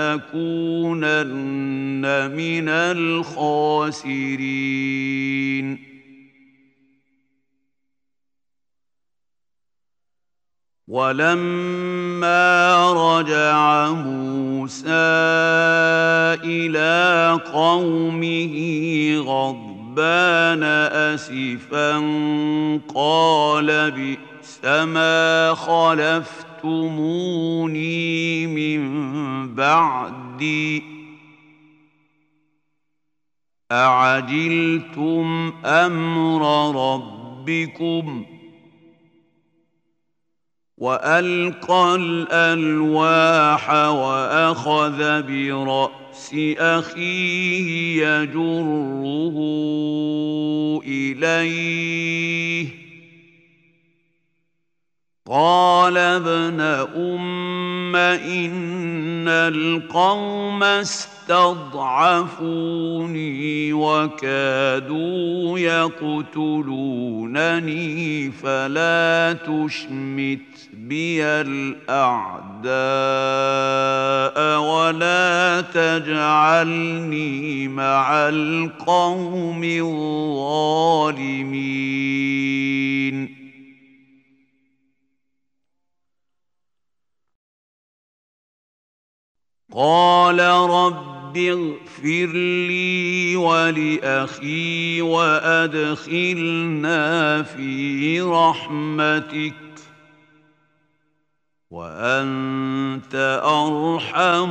S1: لنكونن من الخاسرين ولما رجع موسى إلى قومه غضبان أسفا قال بئس ما خلفتموني من بعدي أعجلتم أمر ربكم وألقى الألواح وأخذ برأس أخيه يجره إليه قال ابن أم إن القوم استضعفوني وكادوا يقتلونني فلا تشمت بي الأعداء ولا تجعلني مع القوم الظالمين قال رب اغفر لي ولأخي وأدخلنا في رحمتك وأنت أرحم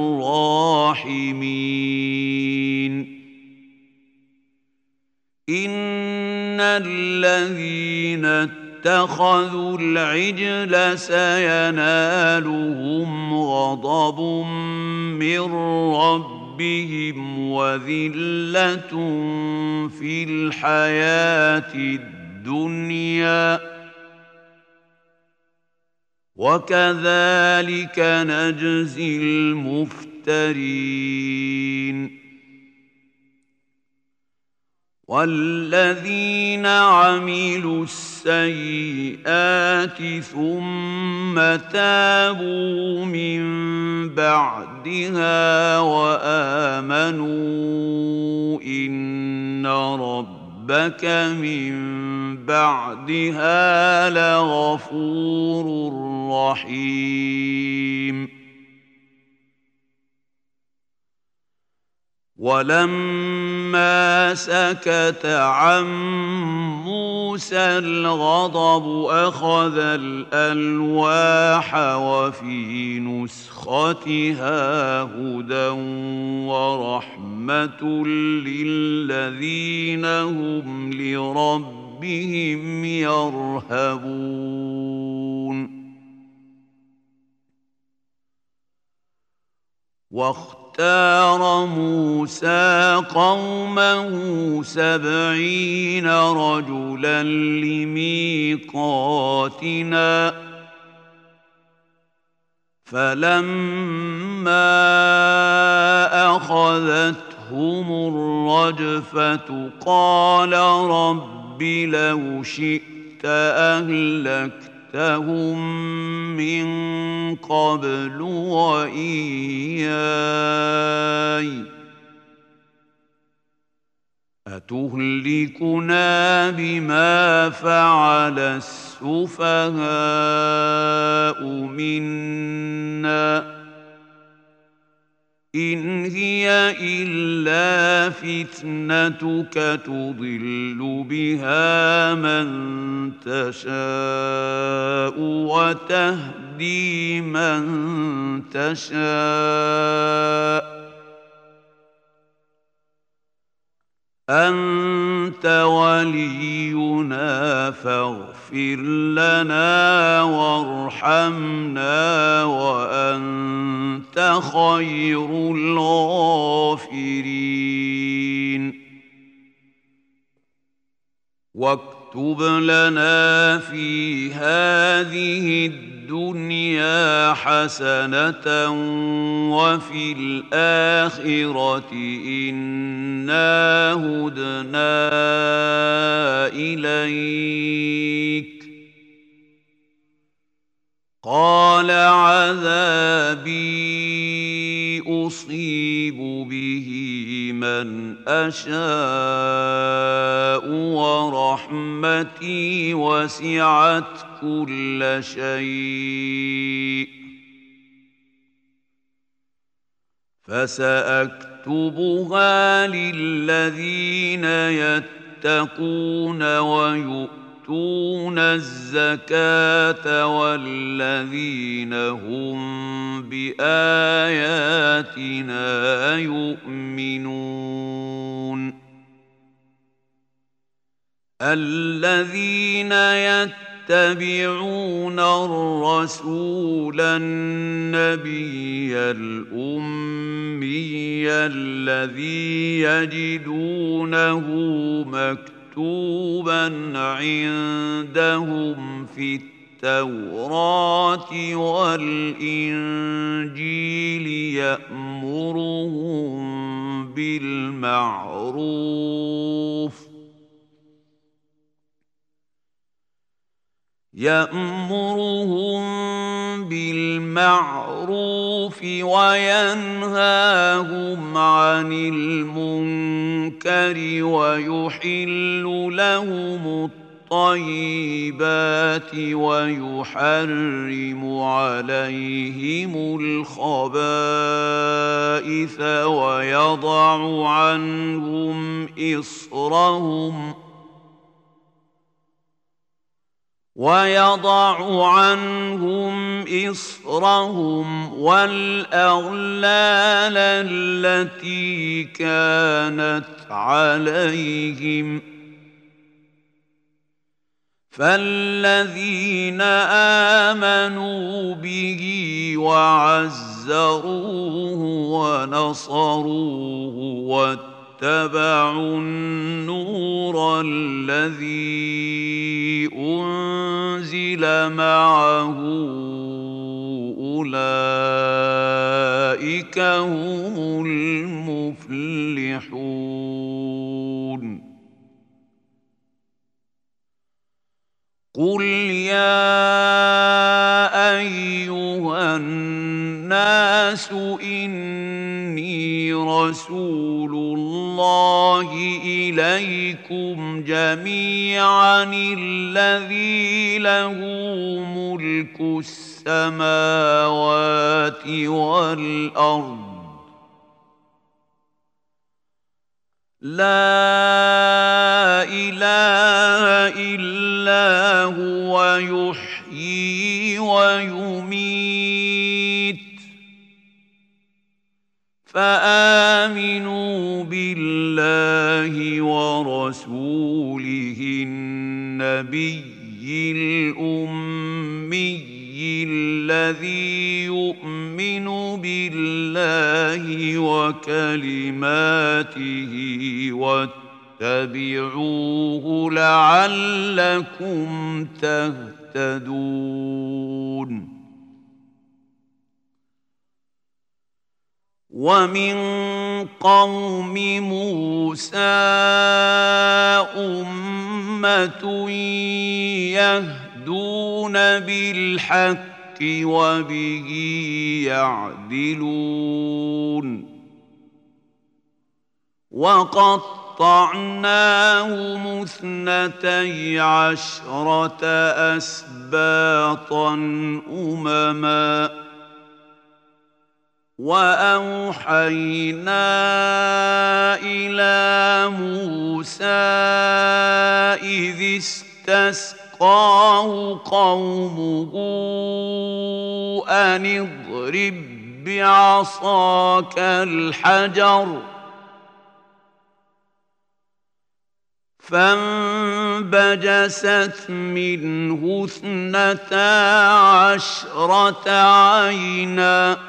S1: الراحمين إن الذين اتخذوا العجل سينالهم غضب من ربهم وذلة في الحياة الدنيا وكذلك نجزي المفترين والذين عملوا السيئات ثم تابوا من بعدها وآمنوا إن ربك من بعدها لغفور رحيم ولما سكت عن موسى الغضب أخذ الألواح وفي نسختها هدى ورحمة للذين هم لربهم يرهبون واختار موسى قومه سبعين رجلا لميقاتنا فلما أخذتهم الرجفة قال رب لو شئت أهلكت هم من قبل وإياي أتهلكنا بما فعل السفهاء منا إن هي إلا فتنتك تضل بها من تشاء وتهدي من تشاء أنت ولينا فاغفر لنا وارحمنا وأنت خير الغافرين واكتب لنا في هذه الدنيا حسنة وفي الآخرة إنا هدنا إليك قال عذابي أصيب به من أشاء ورحمتي وسعت كل شيء فسأكتبها للذين يتقون ويؤتون الزكاة والذين هم بآياتنا يؤمنون الذين يتبعون الرسول النبي الأمي الذي يجدونه مكتوبا عندهم في التوراة والإنجيل يأمرهم بالمعروف يأمرهم بالمعروف وينهاهم عن المنكر ويحل لهم الطيبات ويحرم عليهم الخبائث ويضع عنهم إصرهم ويضع عنهم إصرهم والأغلال التي كانت عليهم فالذين آمنوا به وعزروه ونصروه واتبعوا النور الذي أنزل معه أولئك هم المفلحون. قل يا أيها الناس إني رسول الله إليكم جميعا الذي له ملك السماوات والأرض لا إله إلا هو يحيي ويميت فآمنوا بالله ورسوله النبي الأمي الذي يؤمن بالله وكلماته واتبعوه لعلكم تهتدون. ومن قوم موسى أمة يهدون بالحق وبه يعدلون. وقطعناهم اثنتي عشرة أسباطا أمما وأوحينا إلى موسى إذ استسقاه قومه أن اضرب بعصاك الحجر فانبجست منه اثنتا عشرة عينا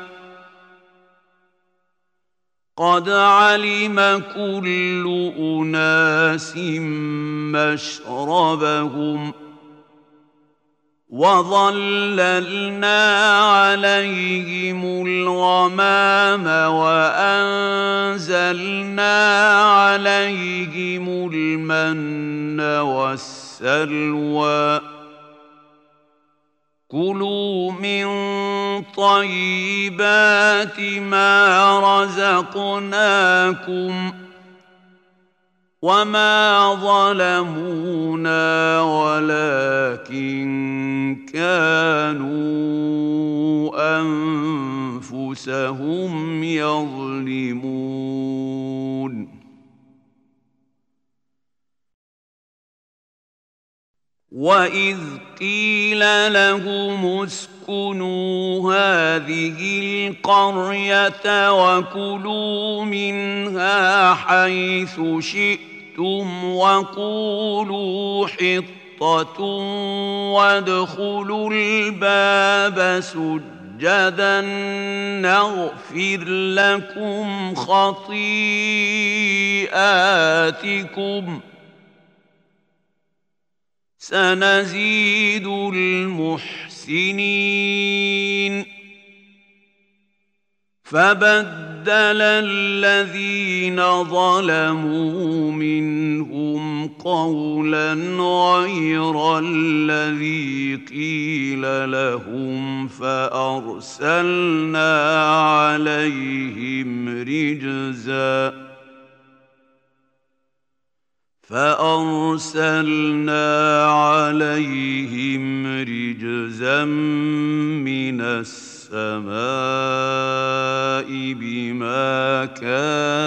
S1: قد علم كل أناس مشربهم وظللنا عليهم الغمام وأنزلنا عليهم المن والسلوى كلوا من طيبات ما رزقناكم وما ظلمونا ولكن كانوا أنفسهم يظلمون. وإذ قيل لهم اسكنوا هذه القرية وكلوا منها حيث شئتم وقولوا حطة وادخلوا الباب سجدا نغفر لكم خطيئاتكم سنزيد المحسنين. فبدل الذين ظلموا منهم قولا غير الذي قيل لهم فأرسلنا عليهم رجزا فأرسلنا عليهم رجزا من السماء بما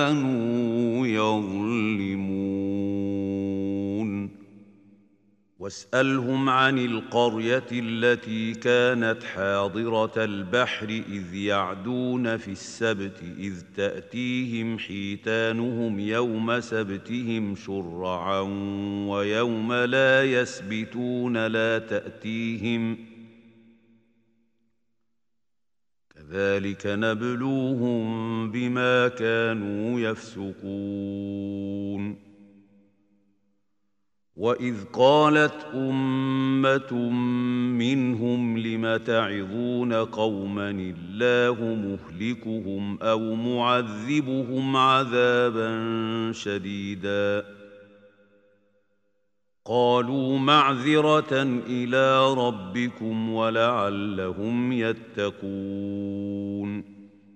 S1: كانوا يظلمون. واسألهم عن القرية التي كانت حاضرة البحر إذ يعدون في السبت إذ تأتيهم حيتانهم يوم سبتهم شرعا ويوم لا يسبتون لا تأتيهم كذلك نبلوهم بما كانوا يفسقون. وإذ قالت أمة منهم لم تعظون قوما الله مهلكهم أو معذبهم عذابا شديدا قالوا معذرة إلى ربكم ولعلهم يتقون.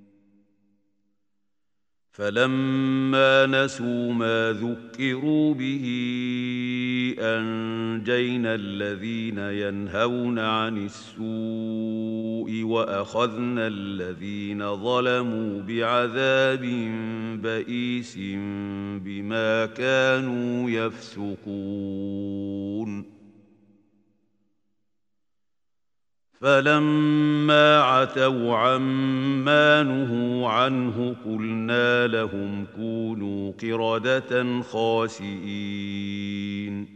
S1: فلما نسوا ما ذكروا به أنجينا الذين ينهون عن السوء وأخذنا الذين ظلموا بعذاب بئيس بما كانوا يفسقون. فلما عتوا عما نهوا عنه قلنا لهم كونوا قردة خاسئين.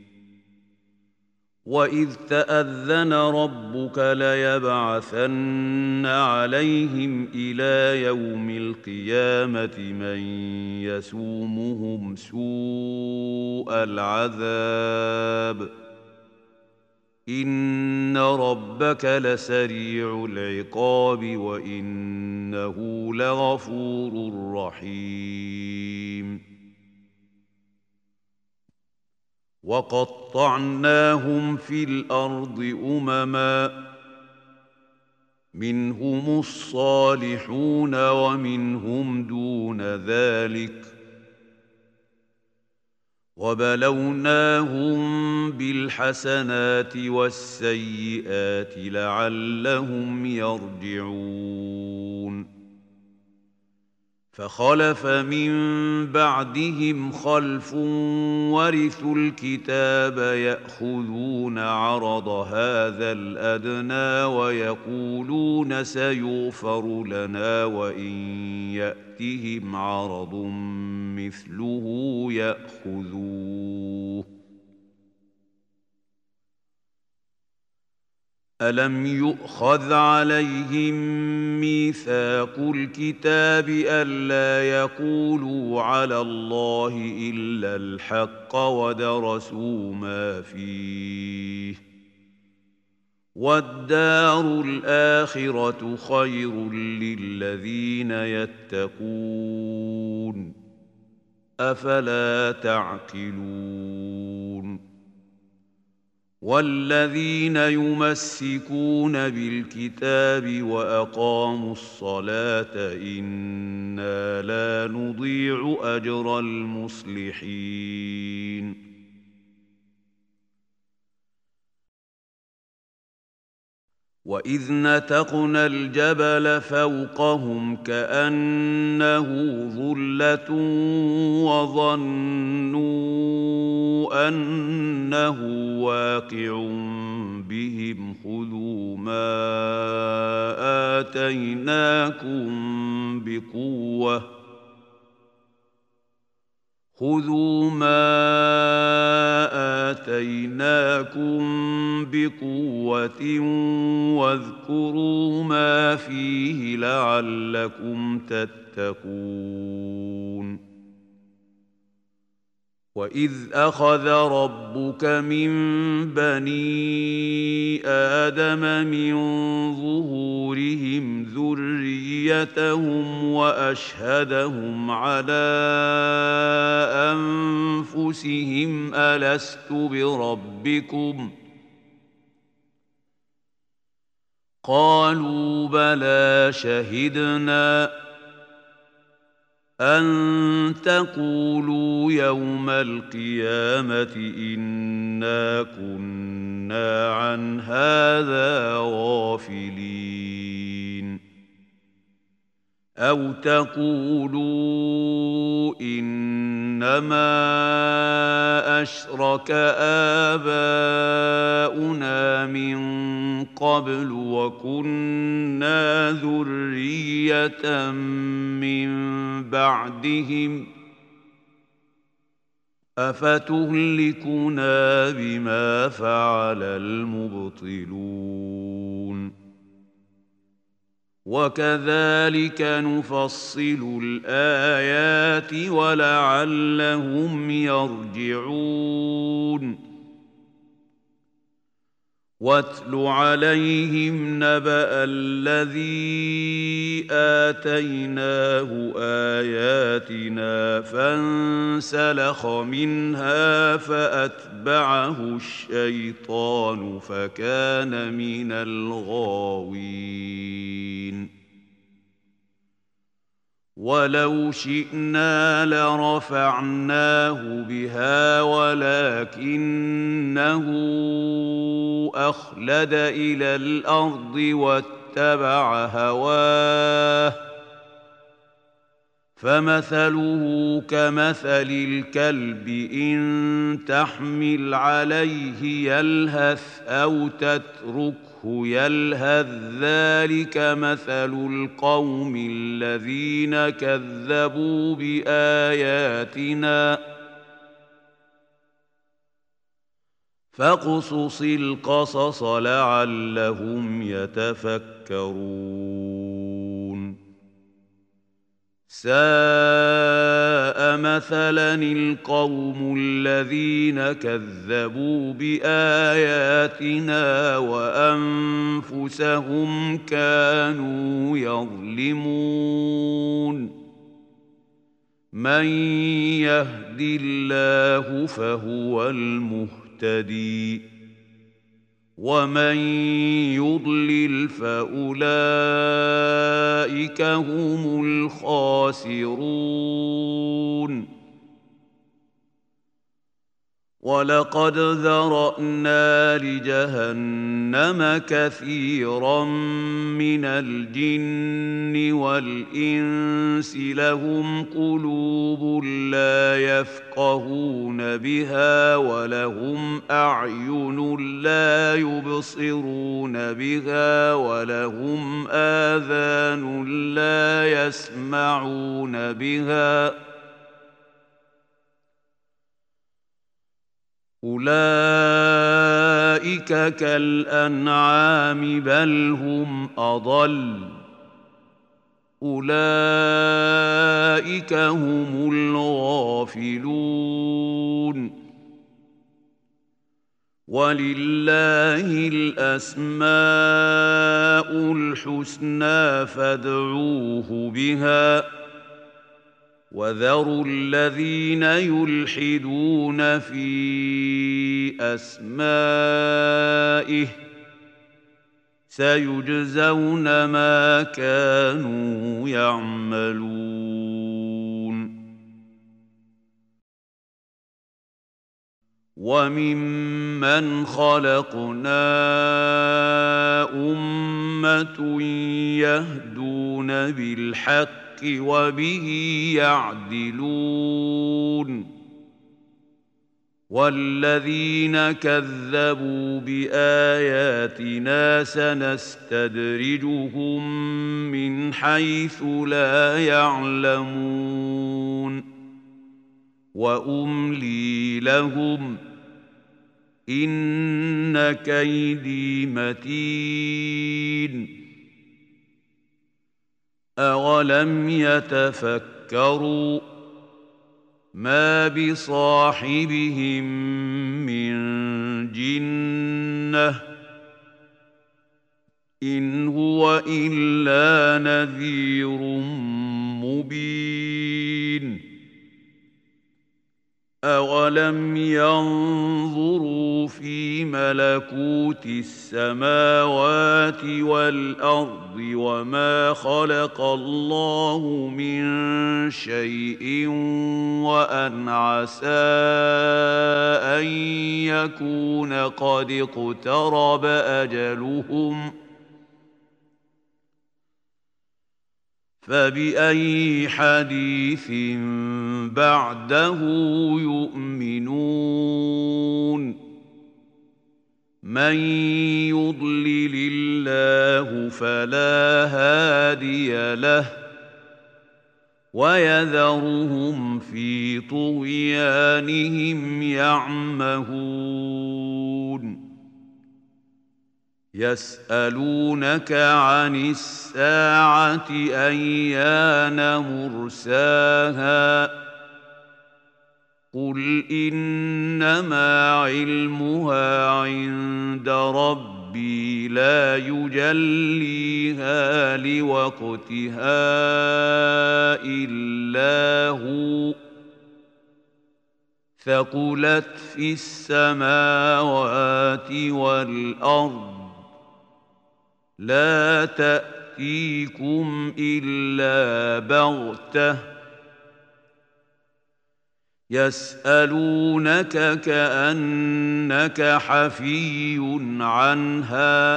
S1: وإذ تأذن ربك ليبعثن عليهم إلى يوم القيامة من يسومهم سوء العذاب إن ربك لسريع العقاب وإنه لغفور رحيم. وقطعناهم في الأرض أمما منهم الصالحون ومنهم دون ذلك وبلوناهم بالحسنات والسيئات لعلهم يرجعون. فخلف من بعدهم خلف ورثوا الكتاب يأخذون عرض هذا الأدنى ويقولون سيغفر لنا وإن يأتهم عرض مثله يأخذوه. ألم يؤخذ عليهم ميثاق الكتاب ألا يقولوا على الله إلا الحق ودرسوا ما فيه والدار الآخرة خير للذين يتقون أفلا تعقلون. والذين يمسكون بالكتاب وأقاموا الصلاة إنا لا نضيع أجر المصلحين. وإذ نتقنا الجبل فوقهم كأنه ظلة وظنوا أنه واقع بهم خذوا ما آتيناكم بقوة خذوا ما آتيناكم بقوة واذكروا ما فيه لعلكم تتقون. وإذ أخذ ربك من بني آدم من ظهورهم ذريتهم وأشهدهم على أنفسهم ألست بربكم قالوا بلى شهدنا أن تقولوا يوم القيامة إنا كنا عن هذا غافلين. أو تقولوا إنما أشرك آباؤنا من قبل وكنا ذرية من بعدهم أفتهلكنا بما فعل المبطلون وكذلك نفصل الآيات ولعلهم يرجعون واتل عليهم نبأ الذي آتيناه آياتنا فانسلخ منها فأتبعه الشيطان فكان من الغاوين ولو شئنا لرفعناه بها ولكنه أخلد إلى الأرض واتبع هواه فمثله كمثل الكلب إن تحمل عليه يلهث أو تتركه يلهث ذلك مثل القوم الذين كذبوا بآياتنا فاقصص القصص لعلهم يتفكرون ساء مثلا القوم الذين كذبوا بآياتنا وأنفسهم كانوا يظلمون من يهد الله فهو المهتدي ومن يضلل فأولئك هم الخاسرون ولقد ذرأنا لجهنم كثيرا من الجن والإنس لهم قلوب لا يفقهون بها ولهم أعين لا يبصرون بها ولهم آذان لا يسمعون بها أولئك كالأنعام بل هم أضل أولئك هم الغافلون ولله الأسماء الحسنى فادعوه بها وذروا الذين يلحدون في أسمائه سيجزون ما كانوا يعملون وممن خلقنا أمة يهدون بالحق وبه يعدلون والذين كذبوا بآياتنا سنستدرجهم من حيث لا يعلمون وأملي لهم إن كيدي متين أولم يتفكروا ما بصاحبهم من جنة إن هو إلا نذير مبين أولم ينظروا في ملكوت السماوات والأرض وما خلق الله من شيء وأن عسى أن يكون قد اقترب أجلهم فبأي حديث بعده يؤمنون من يضلل الله فلا هادي له ويذرهم في طغيانهم يعمهون يسألونك عن الساعة أيان مرساها قل إنما علمها عند ربي لا يجليها لوقتها إلا هو ثقلت في السماوات والأرض لا تأتيكم إلا بغتة يسألونك كأنك حفي عنها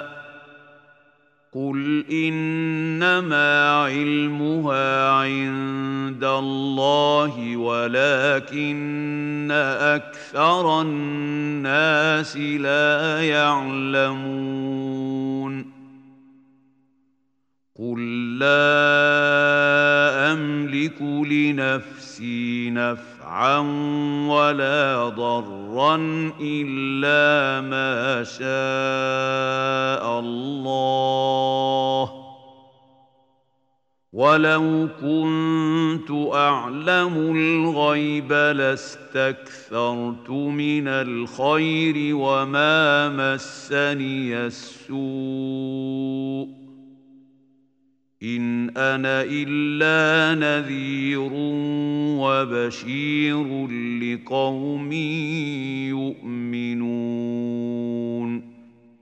S1: قل إنما علمها عند الله ولكن أكثر الناس لا يعلمون قل لا أملك لنفسي نفعا ولا ضرا إلا ما شاء الله ولو كنت أعلم الغيب لاستكثرت من الخير وما مسني السوء إن أنا إلا نذير وبشير لقوم يؤمنون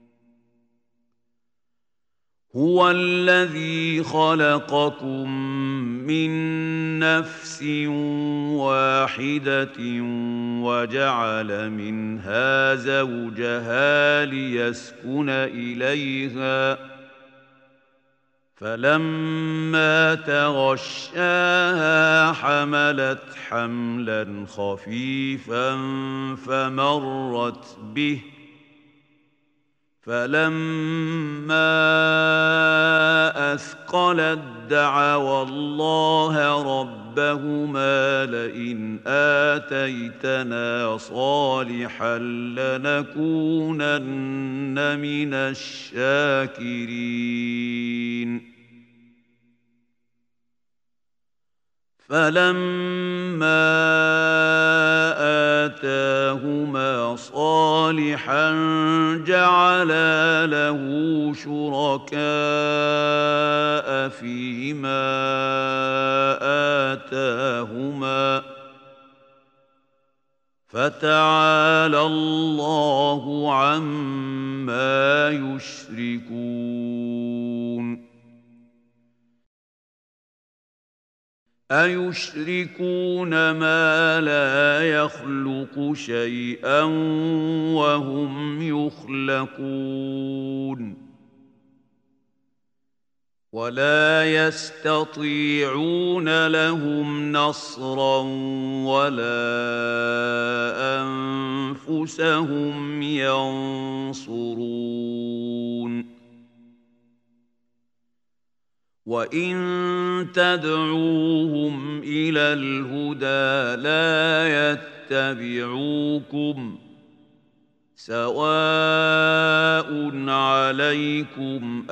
S1: هو الذي خلقكم من نفس واحدة وجعل منها زوجها ليسكن إليها فلما تغشاها حملت حملا خفيفا فمرت به فلما أثقلت دعوا الله ربهما لئن آتيتنا صالحا لنكونن من الشاكرين فلما آتاهما صالحا جعلا له شركاء فيما آتاهما فتعالى الله عما يشركون أيشركون ما لا يخلق شيئا وهم يخلقون ولا يستطيعون لهم نصرا ولا أنفسهم ينصرون وإن تدعوهم إلى الهدى لا يتبعوكم سواء عليكم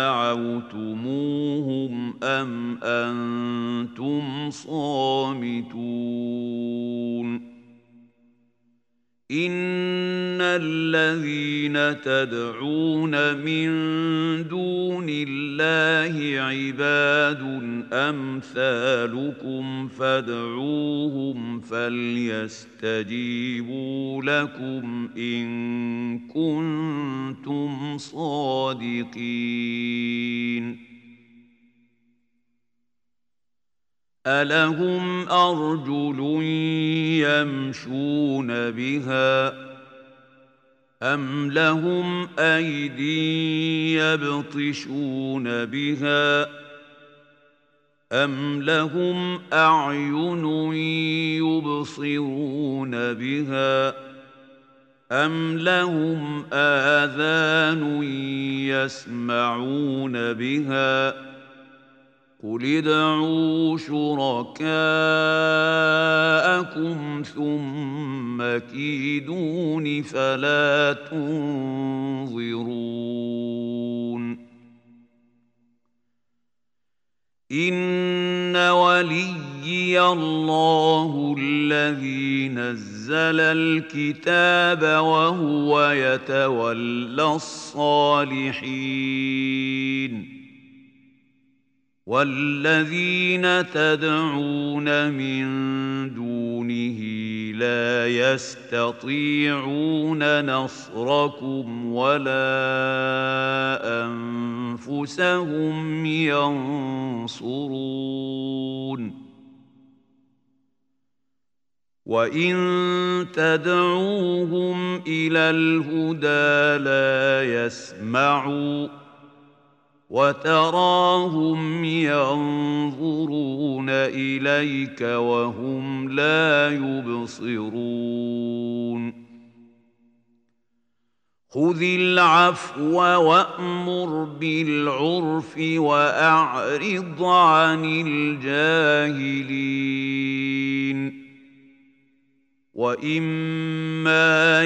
S1: أدعوتموهم أم أنتم صامتون إن الذين تدعون من دون الله عباد أمثالكم فادعوهم فليستجيبوا لكم إن كنتم صادقين ألهم أرجل يمشون بها أم لهم أيدي يبطشون بها أَمْ لَهُمْ أَعْيُنٌ يُبْصِرُونَ بِهَا أَمْ لَهُمْ آذَانٌ يَسْمَعُونَ بِهَا قُلِ ادْعُوا شُرَكَاءَكُمْ ثُمَّ كِيدُونِ فَلَا تُنظِرُونِ إِنَّ وَلِيِّيَ اللَّهُ الَّذِي نَزَّلَ الْكِتَابَ وَهُوَ يَتَوَلَّى الصَّالِحِينَ وَالَّذِينَ تَدْعُونَ مِن دُونِهِ لَا يَسْتَطِيعُونَ نَصْرَكُمْ وَلَا أَنفُسَهُمْ يَنصُرُونَ وَإِن تَدْعُوهُمْ إِلَى الْهُدَىٰ لَا يَسْمَعُوا وَتَرَاهُمْ يَنظُرُونَ إِلَيْكَ وَهُمْ لَا يُبْصِرُونَ خُذِ الْعَفْوَ وَأْمُرْ بِالْعُرْفِ وَأَعْرِضْ عَنِ الْجَاهِلِينَ وَإِمَّا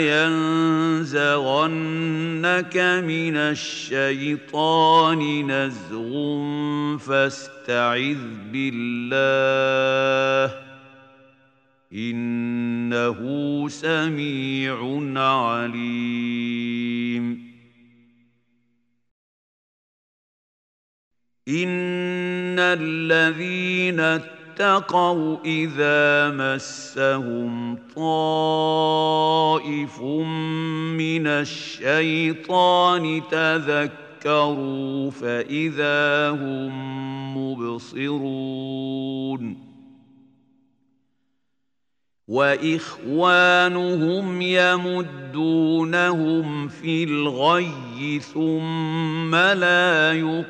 S1: يَنزَغَنَّكَ مِنَ الشَّيْطَانِ نَزْغٌ فَاسْتَعِذْ بِاللَّهِ إِنَّهُ سَمِيعٌ عَلِيمٌ إِنَّ الَّذِينَ اتَّقَوْا إِذَا مَسَّهُمْ طَائِفٌ مِّنَ الشَّيْطَانِ تَذَكَّرُوا فَإِذَا هُم مُّبْصِرُونَ وَإِخْوَانُهُمْ يَمُدُّونَهُمْ فِي الْغَيِّ ثُمَّ لَا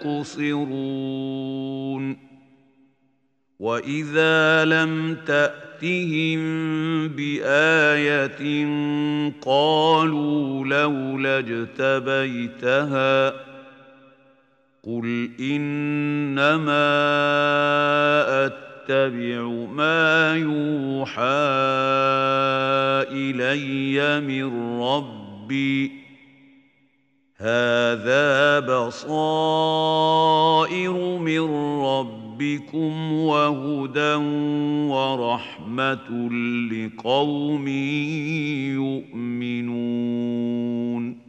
S1: يُقْصِرُونَ وَإِذَا لَمْ تَأْتِهِم بِآيَةٍ قَالُوا لَوْلَا اجْتَبَيْتَهَا قُلْ إِنَّمَا أَتَّبِعُ مَا يُوحَىٰ إِلَيَّ مِن رَّبِّي هَٰذَا بَصَائِرُ مِن رَّبِّكُمْ وَهُدًى وَرَحْمَةٌ لِّقَوْمٍ يُؤْمِنُونَ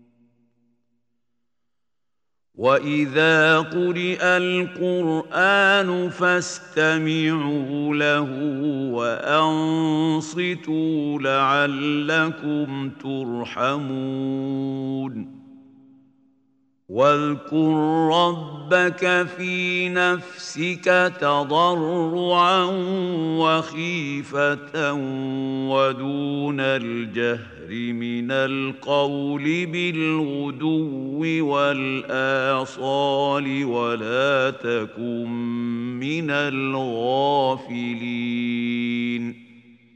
S1: وَإِذَا قُرِئَ الْقُرْآنُ فَاسْتَمِعُوا لَهُ وَأَنصِتُوا لَعَلَّكُمْ تُرْحَمُونَ وَاذْكُر رَّبَّكَ فِي نَفْسِكَ تَضَرُّعًا وَخِيفَةً وَدُونَ الْجَهْرِ مِنَ الْقَوْلِ بِالْغُدُوِّ وَالْآصَالِ وَلَا تَكُن مِّنَ الْغَافِلِينَ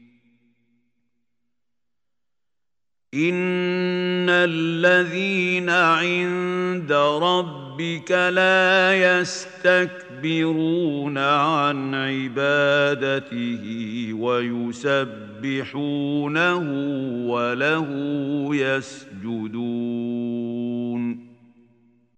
S1: إِنَّ الَّذِينَ عِندَ رَبِّكَ لَا يَسْتَكْبِرُونَ عَنْ عِبَادَتِهِ وَيُسَبِّحُونَهُ وَلَهُ يَسْجُدُونَ